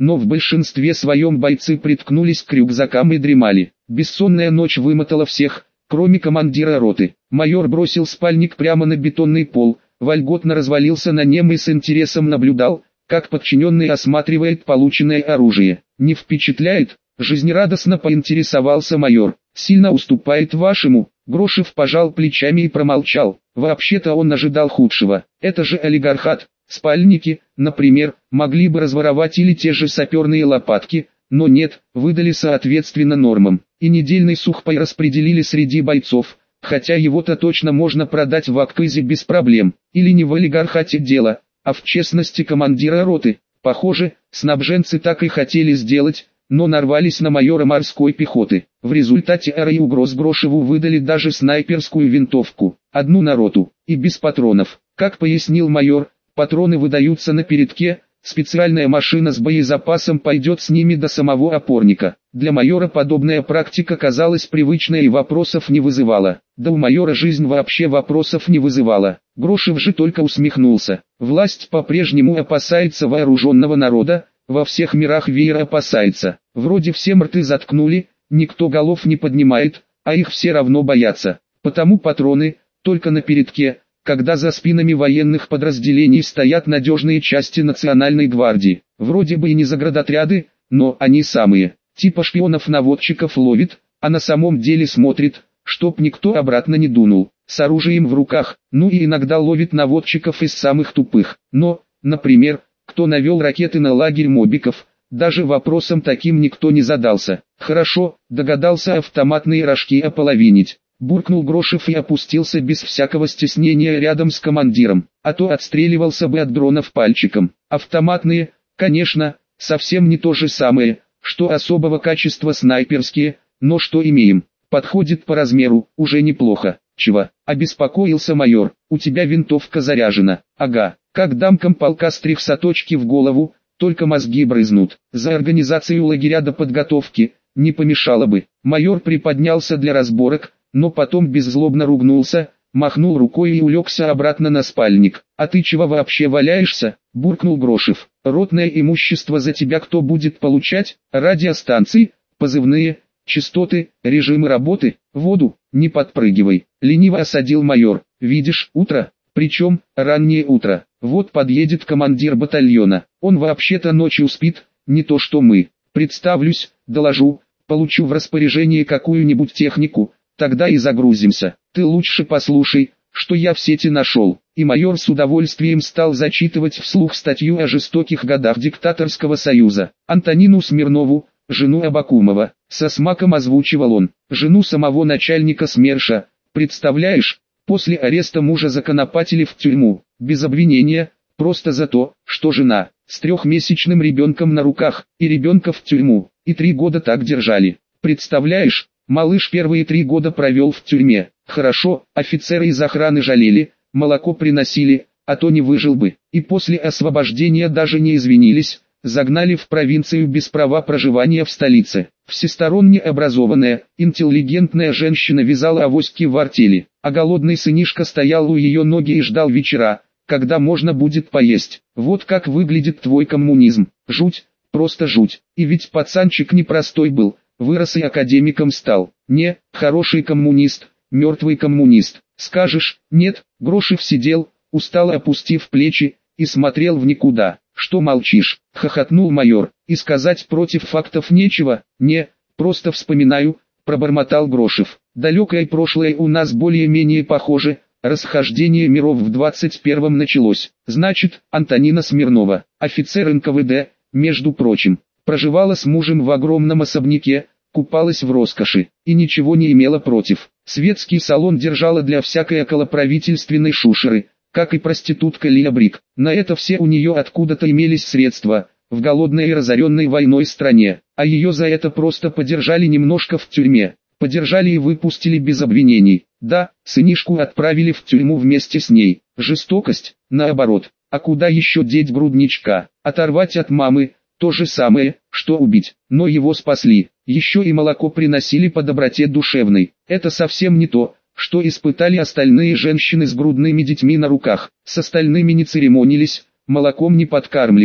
Speaker 1: но в большинстве своем бойцы приткнулись к рюкзакам и дремали. Бессонная ночь вымотала всех, кроме командира роты. Майор бросил спальник прямо на бетонный пол, вольготно развалился на нем и с интересом наблюдал, как подчиненный осматривает полученное оружие. «Не впечатляет?» — жизнерадостно поинтересовался майор. «Сильно уступает вашему?» Грошев пожал плечами и промолчал. Вообще-то он ожидал худшего. Это же олигархат. Спальники, например, могли бы разворовать или те же саперные лопатки, но нет, выдали соответственно нормам. И недельный сухпай распределили среди бойцов, хотя его-то точно можно продать в Аккызе без проблем. Или не в олигархате дело, а в честности командира роты. Похоже, снабженцы так и хотели сделать, но нарвались на майора морской пехоты. В результате ары и угроз Грошеву выдали даже снайперскую винтовку, одну на роту, и без патронов. Как пояснил майор, патроны выдаются на передке, специальная машина с боезапасом пойдет с ними до самого опорника. Для майора подобная практика казалась привычной и вопросов не вызывала. Да у майора жизнь вообще вопросов не вызывала. Грошев же только усмехнулся. Власть по-прежнему опасается вооруженного народа, во всех мирах веера опасается. Вроде всем рты заткнули, никто голов не поднимает, а их все равно боятся. Потому патроны, только на передке, когда за спинами военных подразделений стоят надежные части Национальной гвардии. Вроде бы и не заградотряды, но они самые. Типа шпионов-наводчиков ловит, а на самом деле смотрит, чтоб никто обратно не дунул. С оружием в руках, ну и иногда ловит наводчиков из самых тупых. Но, например, кто навел ракеты на лагерь мобиков, даже вопросом таким никто не задался. Хорошо, догадался автоматные рожки ополовинить. Буркнул Грошев и опустился без всякого стеснения рядом с командиром, а то отстреливался бы от дронов пальчиком. Автоматные, конечно, совсем не то же самое, что особого качества снайперские, но что имеем, подходит по размеру, уже неплохо. Чего? Обеспокоился майор. У тебя винтовка заряжена. Ага. Как дам комполка с трехсоточки в голову, только мозги брызнут. За организацию лагеря до подготовки не помешало бы. Майор приподнялся для разборок, но потом беззлобно ругнулся, махнул рукой и улегся обратно на спальник. «А ты чего вообще валяешься?» – буркнул Грошев. «Ротное имущество за тебя кто будет получать? Радиостанции, позывные, частоты, режимы работы, воду, не подпрыгивай», – лениво осадил майор. «Видишь, утро, причем раннее утро. Вот подъедет командир батальона, он вообще-то ночью спит, не то что мы. Представлюсь, доложу, получу в распоряжение какую-нибудь технику, тогда и загрузимся. Ты лучше послушай, что я в сети нашел». И майор с удовольствием стал зачитывать вслух статью о жестоких годах диктаторского союза. Антонину Смирнову, жену Абакумова, со смаком озвучивал он, жену самого начальника СМЕРШа. Представляешь, после ареста мужа законопатили в тюрьму, без обвинения, просто за то, что жена, с 3-месячным ребенком на руках, и ребенка в тюрьму, и 3 года так держали. Представляешь, малыш первые 3 года провел в тюрьме. Хорошо, офицеры из охраны жалели, молоко приносили, а то не выжил бы. И после освобождения даже не извинились, загнали в провинцию без права проживания в столице. Всесторонне образованная, интеллигентная женщина вязала авоськи в артели, а голодный сынишка стоял у ее ноги и ждал вечера, когда можно будет поесть. Вот как выглядит твой коммунизм. Жуть, просто жуть. И ведь пацанчик непростой был, вырос и академиком стал. Не, хороший коммунист, мертвый коммунист. Скажешь, нет? Грошев сидел, устало опустив плечи, и смотрел в никуда. «Что молчишь?» — хохотнул майор. «И сказать против фактов нечего?» «Не, просто вспоминаю», — пробормотал Грошев. «Далекое прошлое у нас более-менее похоже, расхождение миров в 21-м началось. Значит, Антонина Смирнова, офицер НКВД, между прочим, проживала с мужем в огромном особняке, купалась в роскоши, и ничего не имела против. Светский салон держала для всякой околоправительственной шушеры, как и проститутка Лия Брик. На это все у нее откуда-то имелись средства, в голодной и разоренной войной стране, а ее за это просто подержали немножко в тюрьме. Подержали и выпустили без обвинений. Да, сынишку отправили в тюрьму вместе с ней. Жестокость, наоборот. А куда еще деть грудничка? Оторвать от мамы, то же самое, что убить. Но его спасли. Еще и молоко приносили по доброте душевной. Это совсем не то, что испытали остальные женщины с грудными детьми на руках. С остальными не церемонились, молоком не подкармливали.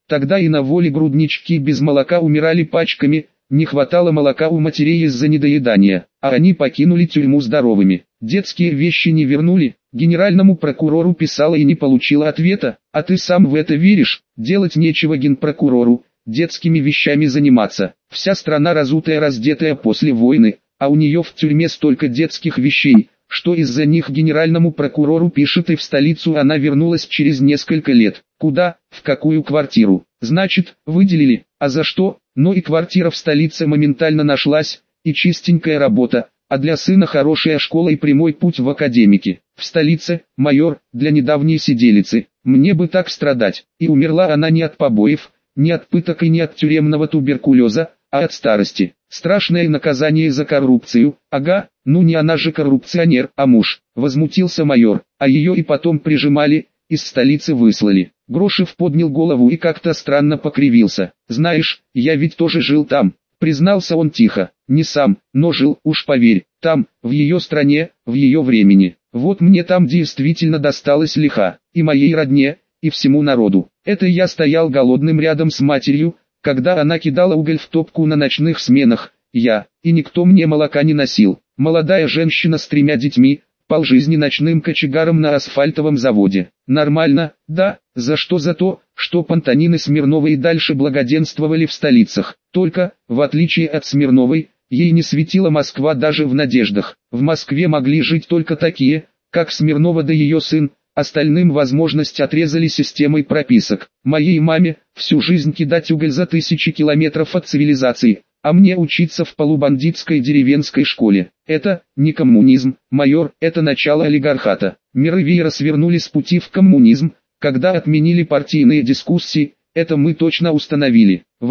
Speaker 1: Тогда и на воле груднички без молока умирали пачками, не хватало молока у матерей из-за недоедания, а они покинули тюрьму здоровыми. Детские вещи не вернули, генеральному прокурору писала и не получила ответа, а ты сам в это веришь? Делать нечего генпрокурору, детскими вещами заниматься. Вся страна разутая, раздетая после войны, а у нее в тюрьме столько детских вещей, что из-за них генеральному прокурору пишет, и в столицу она вернулась через несколько лет. Куда, в какую квартиру? Значит, выделили, а за что? Но и квартира в столице моментально нашлась, и чистенькая работа, а для сына хорошая школа и прямой путь в академики. В столице, майор, для недавней сиделицы, мне бы так страдать. И умерла она не от побоев, не от пыток и не от тюремного туберкулеза, а от старости. Страшное наказание за коррупцию. Ага, ну не она же коррупционер, а муж. Возмутился майор, а ее и потом прижимали, из столицы выслали. Грошев поднял голову и как-то странно покривился. Знаешь, я ведь тоже жил там. Признался он тихо, не сам, но жил, уж поверь, там, в ее стране, в ее времени. Вот мне там действительно досталось лиха, и моей родне, и всему народу. Это я стоял голодным рядом с матерью, когда она кидала уголь в топку на ночных сменах, и никто мне молока не носил. Молодая женщина с 3 детьми, полжизни ночным кочегаром на асфальтовом заводе. Нормально, да, за что? За то, что Пантонины Смирновой и дальше благоденствовали в столицах. Только, в отличие от Смирновой, ей не светила Москва даже в надеждах. В Москве могли жить только такие, как Смирнова да ее сын, остальным возможность отрезали системой прописок. Моей маме всю жизнь кидать уголь за 1000 километров от цивилизации, а мне учиться в полубандитской деревенской школе. Это не коммунизм, майор, это начало олигархата. Миры веера свернули с пути в коммунизм, когда отменили партийные дискуссии, это мы точно установили. В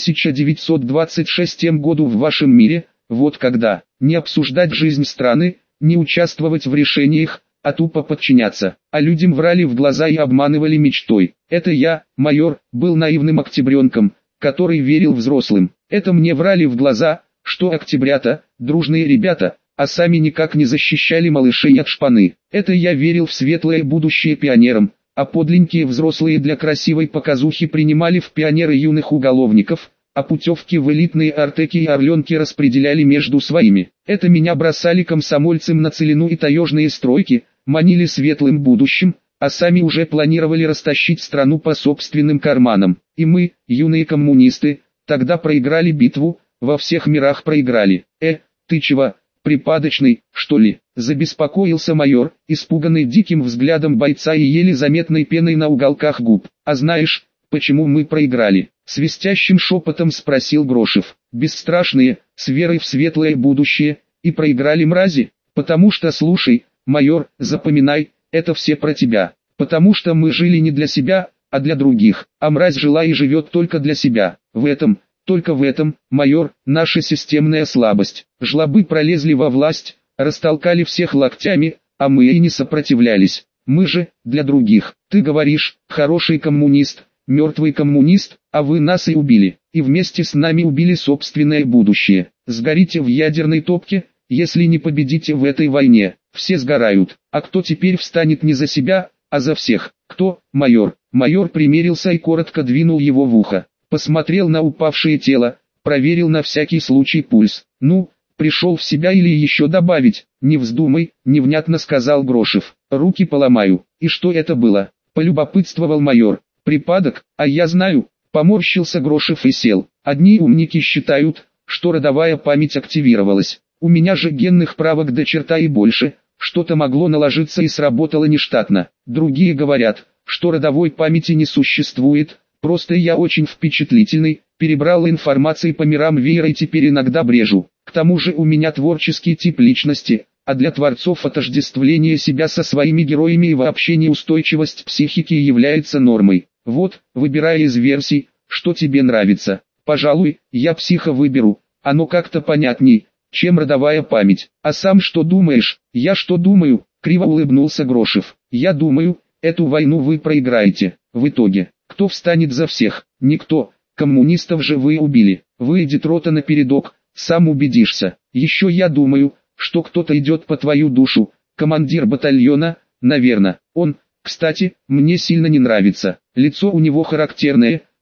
Speaker 1: 1926 году в вашем мире, вот когда, не обсуждать жизнь страны, не участвовать в решениях, а тупо подчиняться. А людям врали в глаза и обманывали мечтой. Это я, майор, был наивным октябренком, который верил взрослым. Это мне врали в глаза, что октябрята, дружные ребята, а сами никак не защищали малышей от шпаны. Это я верил в светлое будущее пионерам, а подленькие взрослые для красивой показухи принимали в пионеры юных уголовников, а путевки в элитные артеки и орленки распределяли между своими. Это меня бросали комсомольцам на целину и таежные стройки, манили светлым будущим, а сами уже планировали растащить страну по собственным карманам. И мы, юные коммунисты, тогда проиграли битву, во всех мирах проиграли. Ты чего, припадочный, что ли? Забеспокоился майор, испуганный диким взглядом бойца и еле заметной пеной на уголках губ. А знаешь, почему мы проиграли? Свистящим шепотом спросил Грошев. Бесстрашные, с верой в светлое будущее, и проиграли мрази? Потому что, слушай, майор, запоминай, это все про тебя. Потому что мы жили не для себя, а для других, а мразь жила и живет только для себя. В этом, только в этом, майор, наша системная слабость. Жлобы пролезли во власть, растолкали всех локтями, а мы и не сопротивлялись. Мы же, для других. Ты говоришь, хороший коммунист, мертвый коммунист, а вы нас и убили. И вместе с нами убили собственное будущее. Сгорите в ядерной топке, если не победите в этой войне. Все сгорают. А кто теперь встанет не за себя, а за всех? Кто, майор? Майор примерился и коротко двинул его в ухо. Посмотрел на упавшее тело, проверил на всякий случай пульс. Ну, пришел в себя или еще добавить? Не вздумай, невнятно сказал Грошев. Руки поломаю. И что это было? Полюбопытствовал майор. Припадок, а я знаю. Поморщился Грошев и сел. Одни умники считают, что родовая память активировалась. У меня же генных правок до черта и больше. Что-то могло наложиться и сработало нештатно. Другие говорят, что родовой памяти не существует. Просто я очень впечатлительный, перебрал информации по мирам веера и теперь иногда брежу. К тому же у меня творческий тип личности, а для творцов отождествление себя со своими героями и вообще неустойчивость психики является нормой. Вот, выбирай из версий, что тебе нравится. Пожалуй, я психо выберу, оно как-то понятней, чем родовая память. А сам что думаешь? Я что думаю? Криво улыбнулся Грошев. Я думаю, эту войну вы проиграете. В итоге, кто встанет за всех? Никто. Коммунистов же вы убили. Выйдет рота напередок, сам убедишься. Еще я думаю, что кто-то идет по твою душу. Командир батальона, наверное. Он, кстати, мне сильно не нравится. Лицо у него характерное,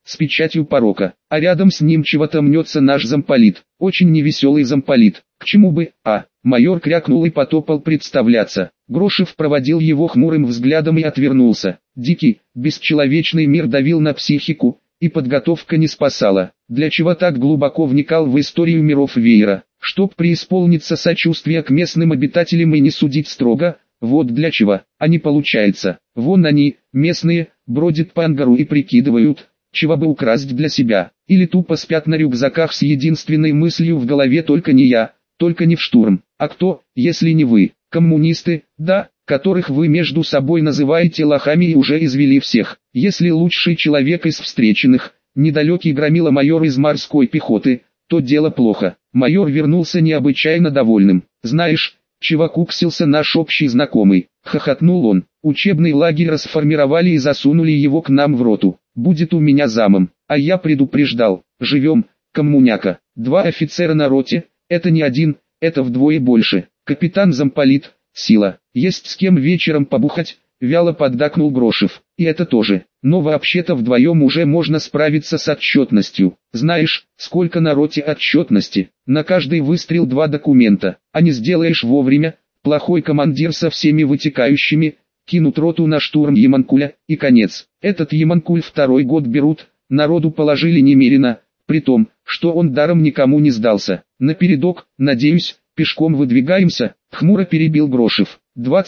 Speaker 1: с печатью порока, а рядом с ним чего-то мнется наш замполит, очень невеселый замполит. К чему бы, майор крякнул и потопал представляться. Грошев проводил его хмурым взглядом и отвернулся. Дикий, бесчеловечный мир давил на психику, и подготовка не спасала. Для чего так глубоко вникал в историю миров веера? Чтоб преисполниться сочувствия к местным обитателям и не судить строго, вот для чего. А не получается. Вон они, местные, бродят по ангару и прикидывают, чего бы украсть для себя. Или тупо спят на рюкзаках с единственной мыслью в голове: только не я, только не в штурм. А кто, если не вы? Коммунисты, да, которых вы между собой называете лохами и уже извели всех. Если лучший человек из встреченных, недалекий громила майор из морской пехоты, то дело плохо. Майор вернулся необычайно довольным. Знаешь, чего куксился наш общий знакомый? Хохотнул он. Учебный лагерь расформировали и засунули его к нам в роту. Будет у меня замом. А я предупреждал. Живем, коммуняка. 2 офицера на роте, это не 1, это вдвое больше. Капитан замполит, сила. Есть с кем вечером побухать, вяло поддакнул Грошев. И это тоже. Но вообще-то вдвоем уже можно справиться с отчетностью. Знаешь, сколько на роте отчетности? На каждый выстрел 2 документа. А не сделаешь вовремя, плохой командир со всеми вытекающими, кинут роту на штурм Яманкуля, и конец. Этот Яманкуль 2-й год берут, народу положили немерено, при том, что он даром никому не сдался. Напередок, надеюсь, пешком выдвигаемся, хмуро перебил Грошев.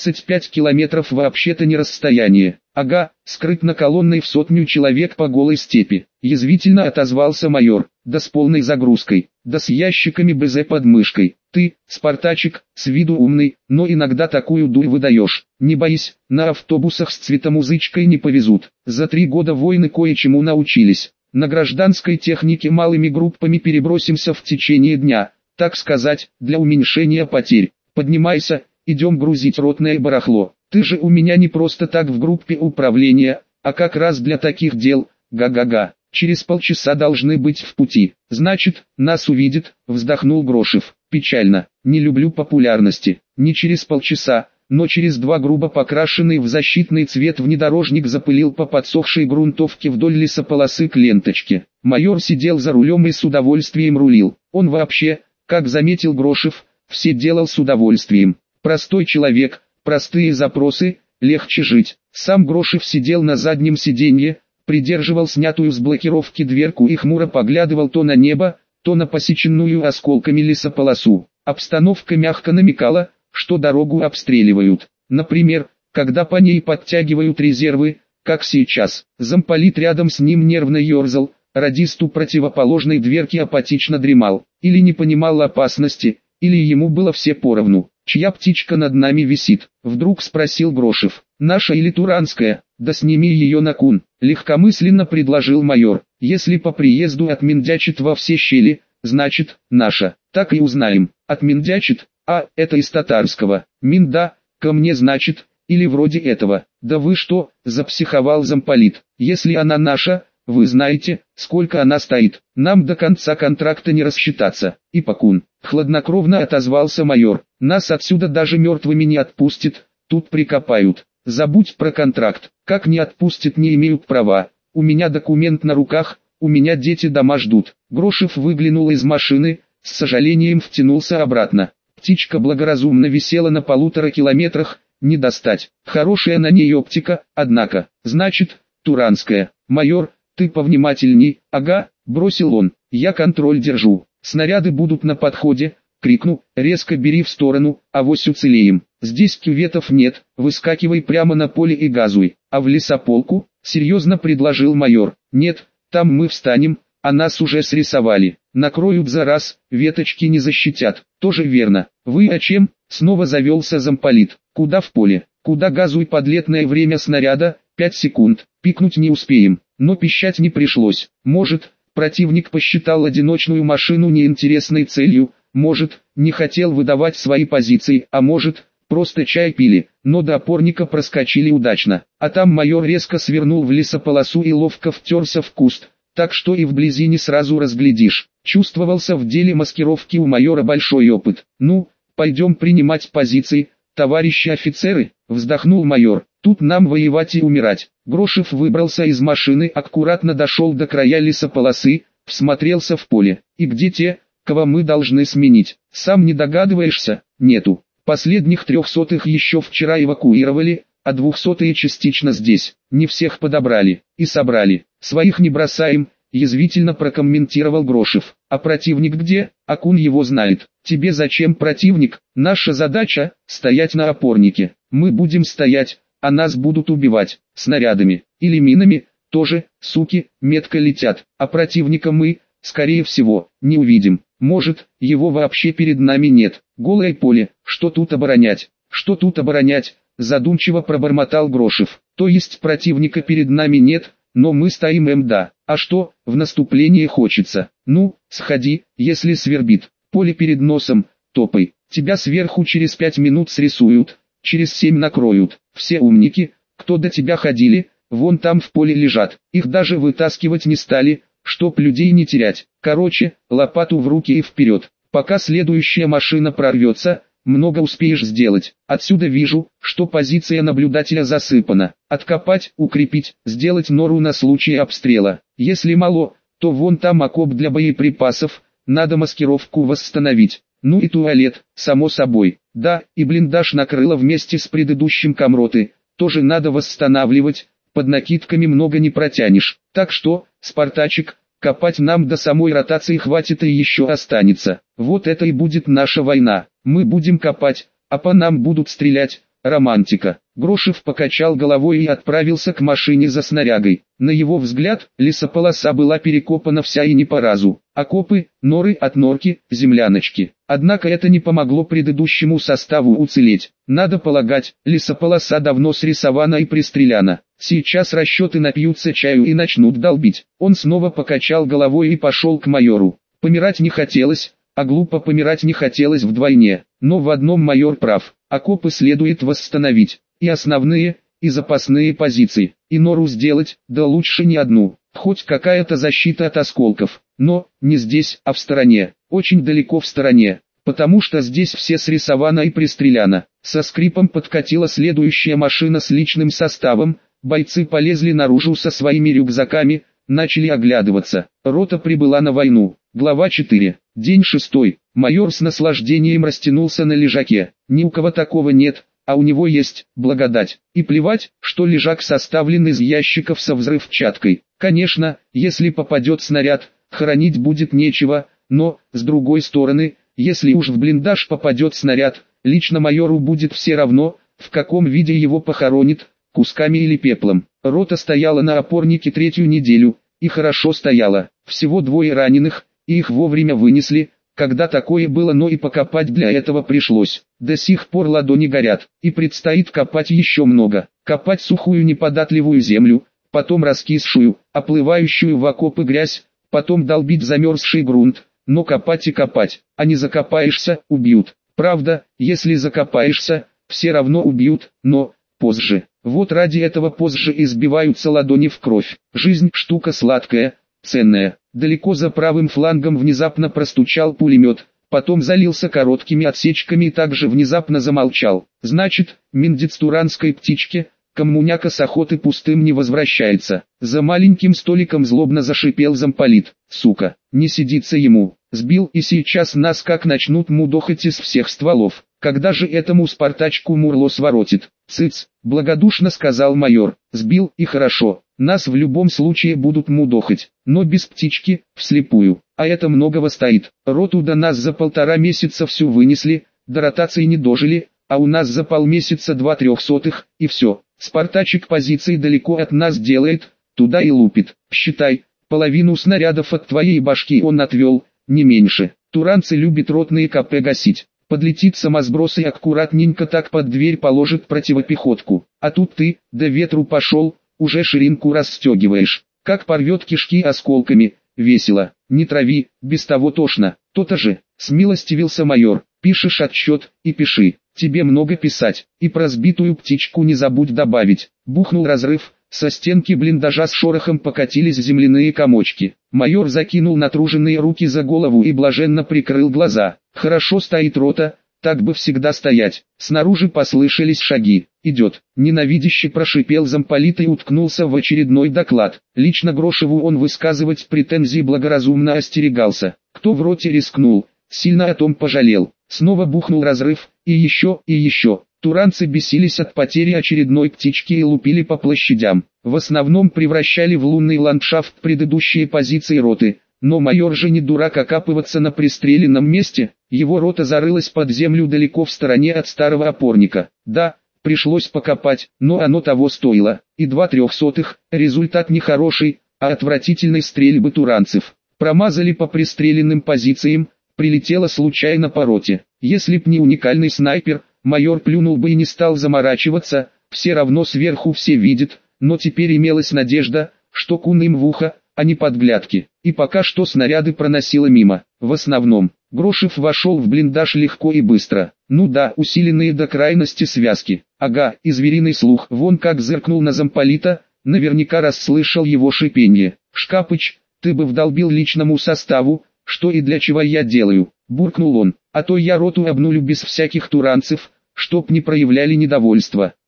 Speaker 1: 25 километров вообще-то не расстояние. Ага, скрытно колонной в 100 человек по голой степи. Язвительно отозвался майор. Да с полной загрузкой, да с ящиками БЗ под мышкой. Ты, Спартачик, с виду умный, но иногда такую дурь выдаешь. Не боись, на автобусах с цветомузычкой не повезут. За 3 года войны кое-чему научились. На гражданской технике малыми группами перебросимся в течение дня, так сказать, для уменьшения потерь. Поднимайся, идем грузить ротное барахло. Ты же у меня не просто так в группе управления, а как раз для таких дел, га-га-га. Через полчаса должны быть в пути. Значит, нас увидят, вздохнул Грошев. Печально, не люблю популярности. Не через полчаса, но через 2 грубо покрашенный в защитный цвет внедорожник запылил по подсохшей грунтовке вдоль лесополосы к ленточке. Майор сидел за рулем и с удовольствием рулил. Он вообще, как заметил Грошев, все делал с удовольствием. Простой человек, простые запросы, легче жить. Сам Грошев сидел на заднем сиденье, придерживал снятую с блокировки дверку и хмуро поглядывал то на небо, то на посеченную осколками лесополосу. Обстановка мягко намекала, что дорогу обстреливают. Например, когда по ней подтягивают резервы, как сейчас. Замполит рядом с ним нервно ерзал, радист у противоположной дверки апатично дремал. Или не понимал опасности, или ему было все поровну. «Чья птичка над нами висит?» — вдруг спросил Грошев. «Наша или туранская? Да сними ее на кун», — легкомысленно предложил майор. «Если по приезду отминдячит во все щели, значит, наша. Так и узнаем. Отминдячит? Это из татарского. Минда, ко мне значит, или вроде этого». «Да вы что?» — запсиховал замполит. «Если она наша, вы знаете, сколько она стоит. Нам до конца контракта не рассчитаться». «И покун», — хладнокровно отозвался майор. «Нас отсюда даже мертвыми не отпустят, тут прикопают. Забудь про контракт. Как не отпустят, не имеют права. У меня документ на руках, у меня дети дома ждут». Грошев выглянул из машины, с сожалением втянулся обратно. Птичка благоразумно висела на 1,5 километрах, не достать. Хорошая на ней оптика, однако. «Значит, туранская. Майор, ты повнимательней». «Ага», бросил он, — «я контроль держу. Снаряды будут на подходе». Крикну: «Резко бери в сторону, авось уцелеем. Здесь кюветов нет, выскакивай прямо на поле и газуй». «А в лесополку?» — серьезно предложил майор. «Нет, там мы встанем, а нас уже срисовали. Накроют за раз, веточки не защитят». «Тоже верно. Вы о чем?» — снова завелся замполит. «Куда в поле? Куда газуй?» «Подлетное время снаряда, 5 секунд. Пикнуть не успеем». Но пищать не пришлось. Может, противник посчитал одиночную машину неинтересной целью, может, не хотел выдавать свои позиции, а может, просто чай пили, но до опорника проскочили удачно. А там майор резко свернул в лесополосу и ловко втерся в куст, так что и вблизи не сразу разглядишь. Чувствовался в деле маскировки у майора большой опыт. «Ну, пойдем принимать позиции, товарищи офицеры», — вздохнул майор. «Тут нам воевать и умирать. Грошев выбрался из машины, аккуратно дошел до края лесополосы, всмотрелся в поле. И где те, кого мы должны сменить? Сам не догадываешься? Нету. Последних 300-х еще вчера эвакуировали, а 200-е частично здесь. Не всех подобрали и собрали. Своих не бросаем, язвительно прокомментировал Грошев. А противник где? Акун его знает. Тебе зачем противник? Наша задача – стоять на опорнике. Мы будем стоять, а нас будут убивать. Снарядами или минами, тоже, суки, метко летят. А противника мы, скорее всего, не увидим. Может, его вообще перед нами нет. Голое поле, что тут оборонять? Что тут оборонять? Задумчиво пробормотал Грошев. То есть противника перед нами нет, но мы стоим да. А что, в наступление хочется? Ну, сходи, если свербит. Поле перед носом, топай. Тебя сверху через 5 минут срисуют, через 7 накроют. Все умники, кто до тебя ходили, вон там в поле лежат. Их даже вытаскивать не стали, чтоб людей не терять. Короче, лопату в руки и вперед. Пока следующая машина прорвется, много успеешь сделать. Отсюда вижу, что позиция наблюдателя засыпана. Откопать, укрепить, сделать нору на случай обстрела. Если мало, то вон там окоп для боеприпасов, надо маскировку восстановить. Ну и туалет, само собой. Да, и блиндаж накрыло вместе с предыдущим комроты, тоже надо восстанавливать, под накидками много не протянешь. Так что, Спартачик, копать нам до самой ротации хватит и еще останется. Вот это и будет наша война. Мы будем копать, а по нам будут стрелять. Романтика. Грошев покачал головой и отправился к машине за снарягой. На его взгляд, лесополоса была перекопана вся и не по разу. Окопы, норы от норки, земляночки. Однако это не помогло предыдущему составу уцелеть. Надо полагать, лесополоса давно срисована и пристреляна. Сейчас расчеты напьются чаю и начнут долбить. Он снова покачал головой и пошел к майору. Помирать не хотелось, а глупо помирать не хотелось вдвойне. Но в одном майор прав. Окопы следует восстановить. И основные, и запасные позиции. И нору сделать, да лучше не одну. Хоть какая-то защита от осколков. Но, не здесь, а в стороне. Очень далеко в стороне. Потому что здесь все срисовано и пристреляно. Со скрипом подкатила следующая машина с личным составом. Бойцы полезли наружу со своими рюкзаками, начали оглядываться. Рота прибыла на войну. Глава 4. День 6. Майор с наслаждением растянулся на лежаке. Ни у кого такого нет, а у него есть, благодать. И плевать, что лежак составлен из ящиков со взрывчаткой. Конечно, если попадет снаряд, хоронить будет нечего, но, с другой стороны, если уж в блиндаж попадет снаряд, лично майору будет все равно, в каком виде его похоронит, кусками или пеплом. Рота стояла на опорнике 3-ю неделю, и хорошо стояла. Всего 2 раненых, и их вовремя вынесли, когда такое было, но и покопать для этого пришлось. До сих пор ладони горят, и предстоит копать еще много. Копать сухую неподатливую землю, потом раскисшую, оплывающую в окопы грязь, потом долбить замерзший грунт, но копать и копать, а не закопаешься, убьют. Правда, если закопаешься, все равно убьют, но позже. Вот ради этого позже избиваются ладони в кровь. Жизнь штука сладкая, ценная. Далеко за правым флангом внезапно простучал пулемет, потом залился короткими отсечками и также внезапно замолчал. Значит, миндец туранской птичке, коммуняка с охоты пустым не возвращается. За маленьким столиком злобно зашипел замполит. Сука, не сидится ему. Сбил, и сейчас нас как начнут мудохать из всех стволов. Когда же этому Спартачку Мурло своротит? Цыц, благодушно сказал майор. Сбил, и хорошо. Нас в любом случае будут мудохать, но без птички, вслепую. А это многого стоит. Роту до нас за 1,5 месяца всю вынесли, до ротации не дожили, а у нас за полмесяца 2 300-х, и все. Спартачик позиции далеко от нас делает, туда и лупит. Считай, половину снарядов от твоей башки он отвел, не меньше. Туранцы любят ротные КП гасить. Подлетит самосброс и аккуратненько так под дверь положит противопехотку. А тут ты, да ветру пошел, уже ширинку расстегиваешь. Как порвет кишки осколками, весело. Не трави, без того тошно. То-то же, смилостивился майор. Пишешь отчет, и пиши. Тебе много писать. И про сбитую птичку не забудь добавить. Бухнул разрыв. Со стенки блиндажа с шорохом покатились земляные комочки. Майор закинул натруженные руки за голову и блаженно прикрыл глаза. Хорошо стоит рота, так бы всегда стоять. Снаружи послышались шаги. «Идет», — ненавидяще прошипел замполит и уткнулся в очередной доклад. Лично Грошеву он высказывать претензии благоразумно остерегался. Кто в роте рискнул, сильно о том пожалел. Снова бухнул разрыв, и еще, и еще. Туранцы бесились от потери очередной птички и лупили по площадям. В основном превращали в лунный ландшафт предыдущие позиции роты. Но майор же не дурак окапываться на пристреленном месте. Его рота зарылась под землю далеко в стороне от старого опорника. Да, пришлось покопать, но оно того стоило. И 2/3, результат не хороший, а отвратительной стрельбы туранцев. Промазали по пристреленным позициям, прилетело случайно по роте. Если б не уникальный снайпер, майор плюнул бы и не стал заморачиваться, все равно сверху все видят, но теперь имелась надежда, что кун им в ухо, а не подглядки. И пока что снаряды проносило мимо. В основном, Грошев вошел в блиндаж легко и быстро. Ну да, усиленные до крайности связки. Ага, и звериный слух. Вон как зыркнул на замполита, наверняка расслышал его шипенье. «Шкапыч, ты бы вдолбил личному составу, что и для чего я делаю», — буркнул он. «А то я роту обнулю без всяких туранцев, чтоб не проявляли недовольства».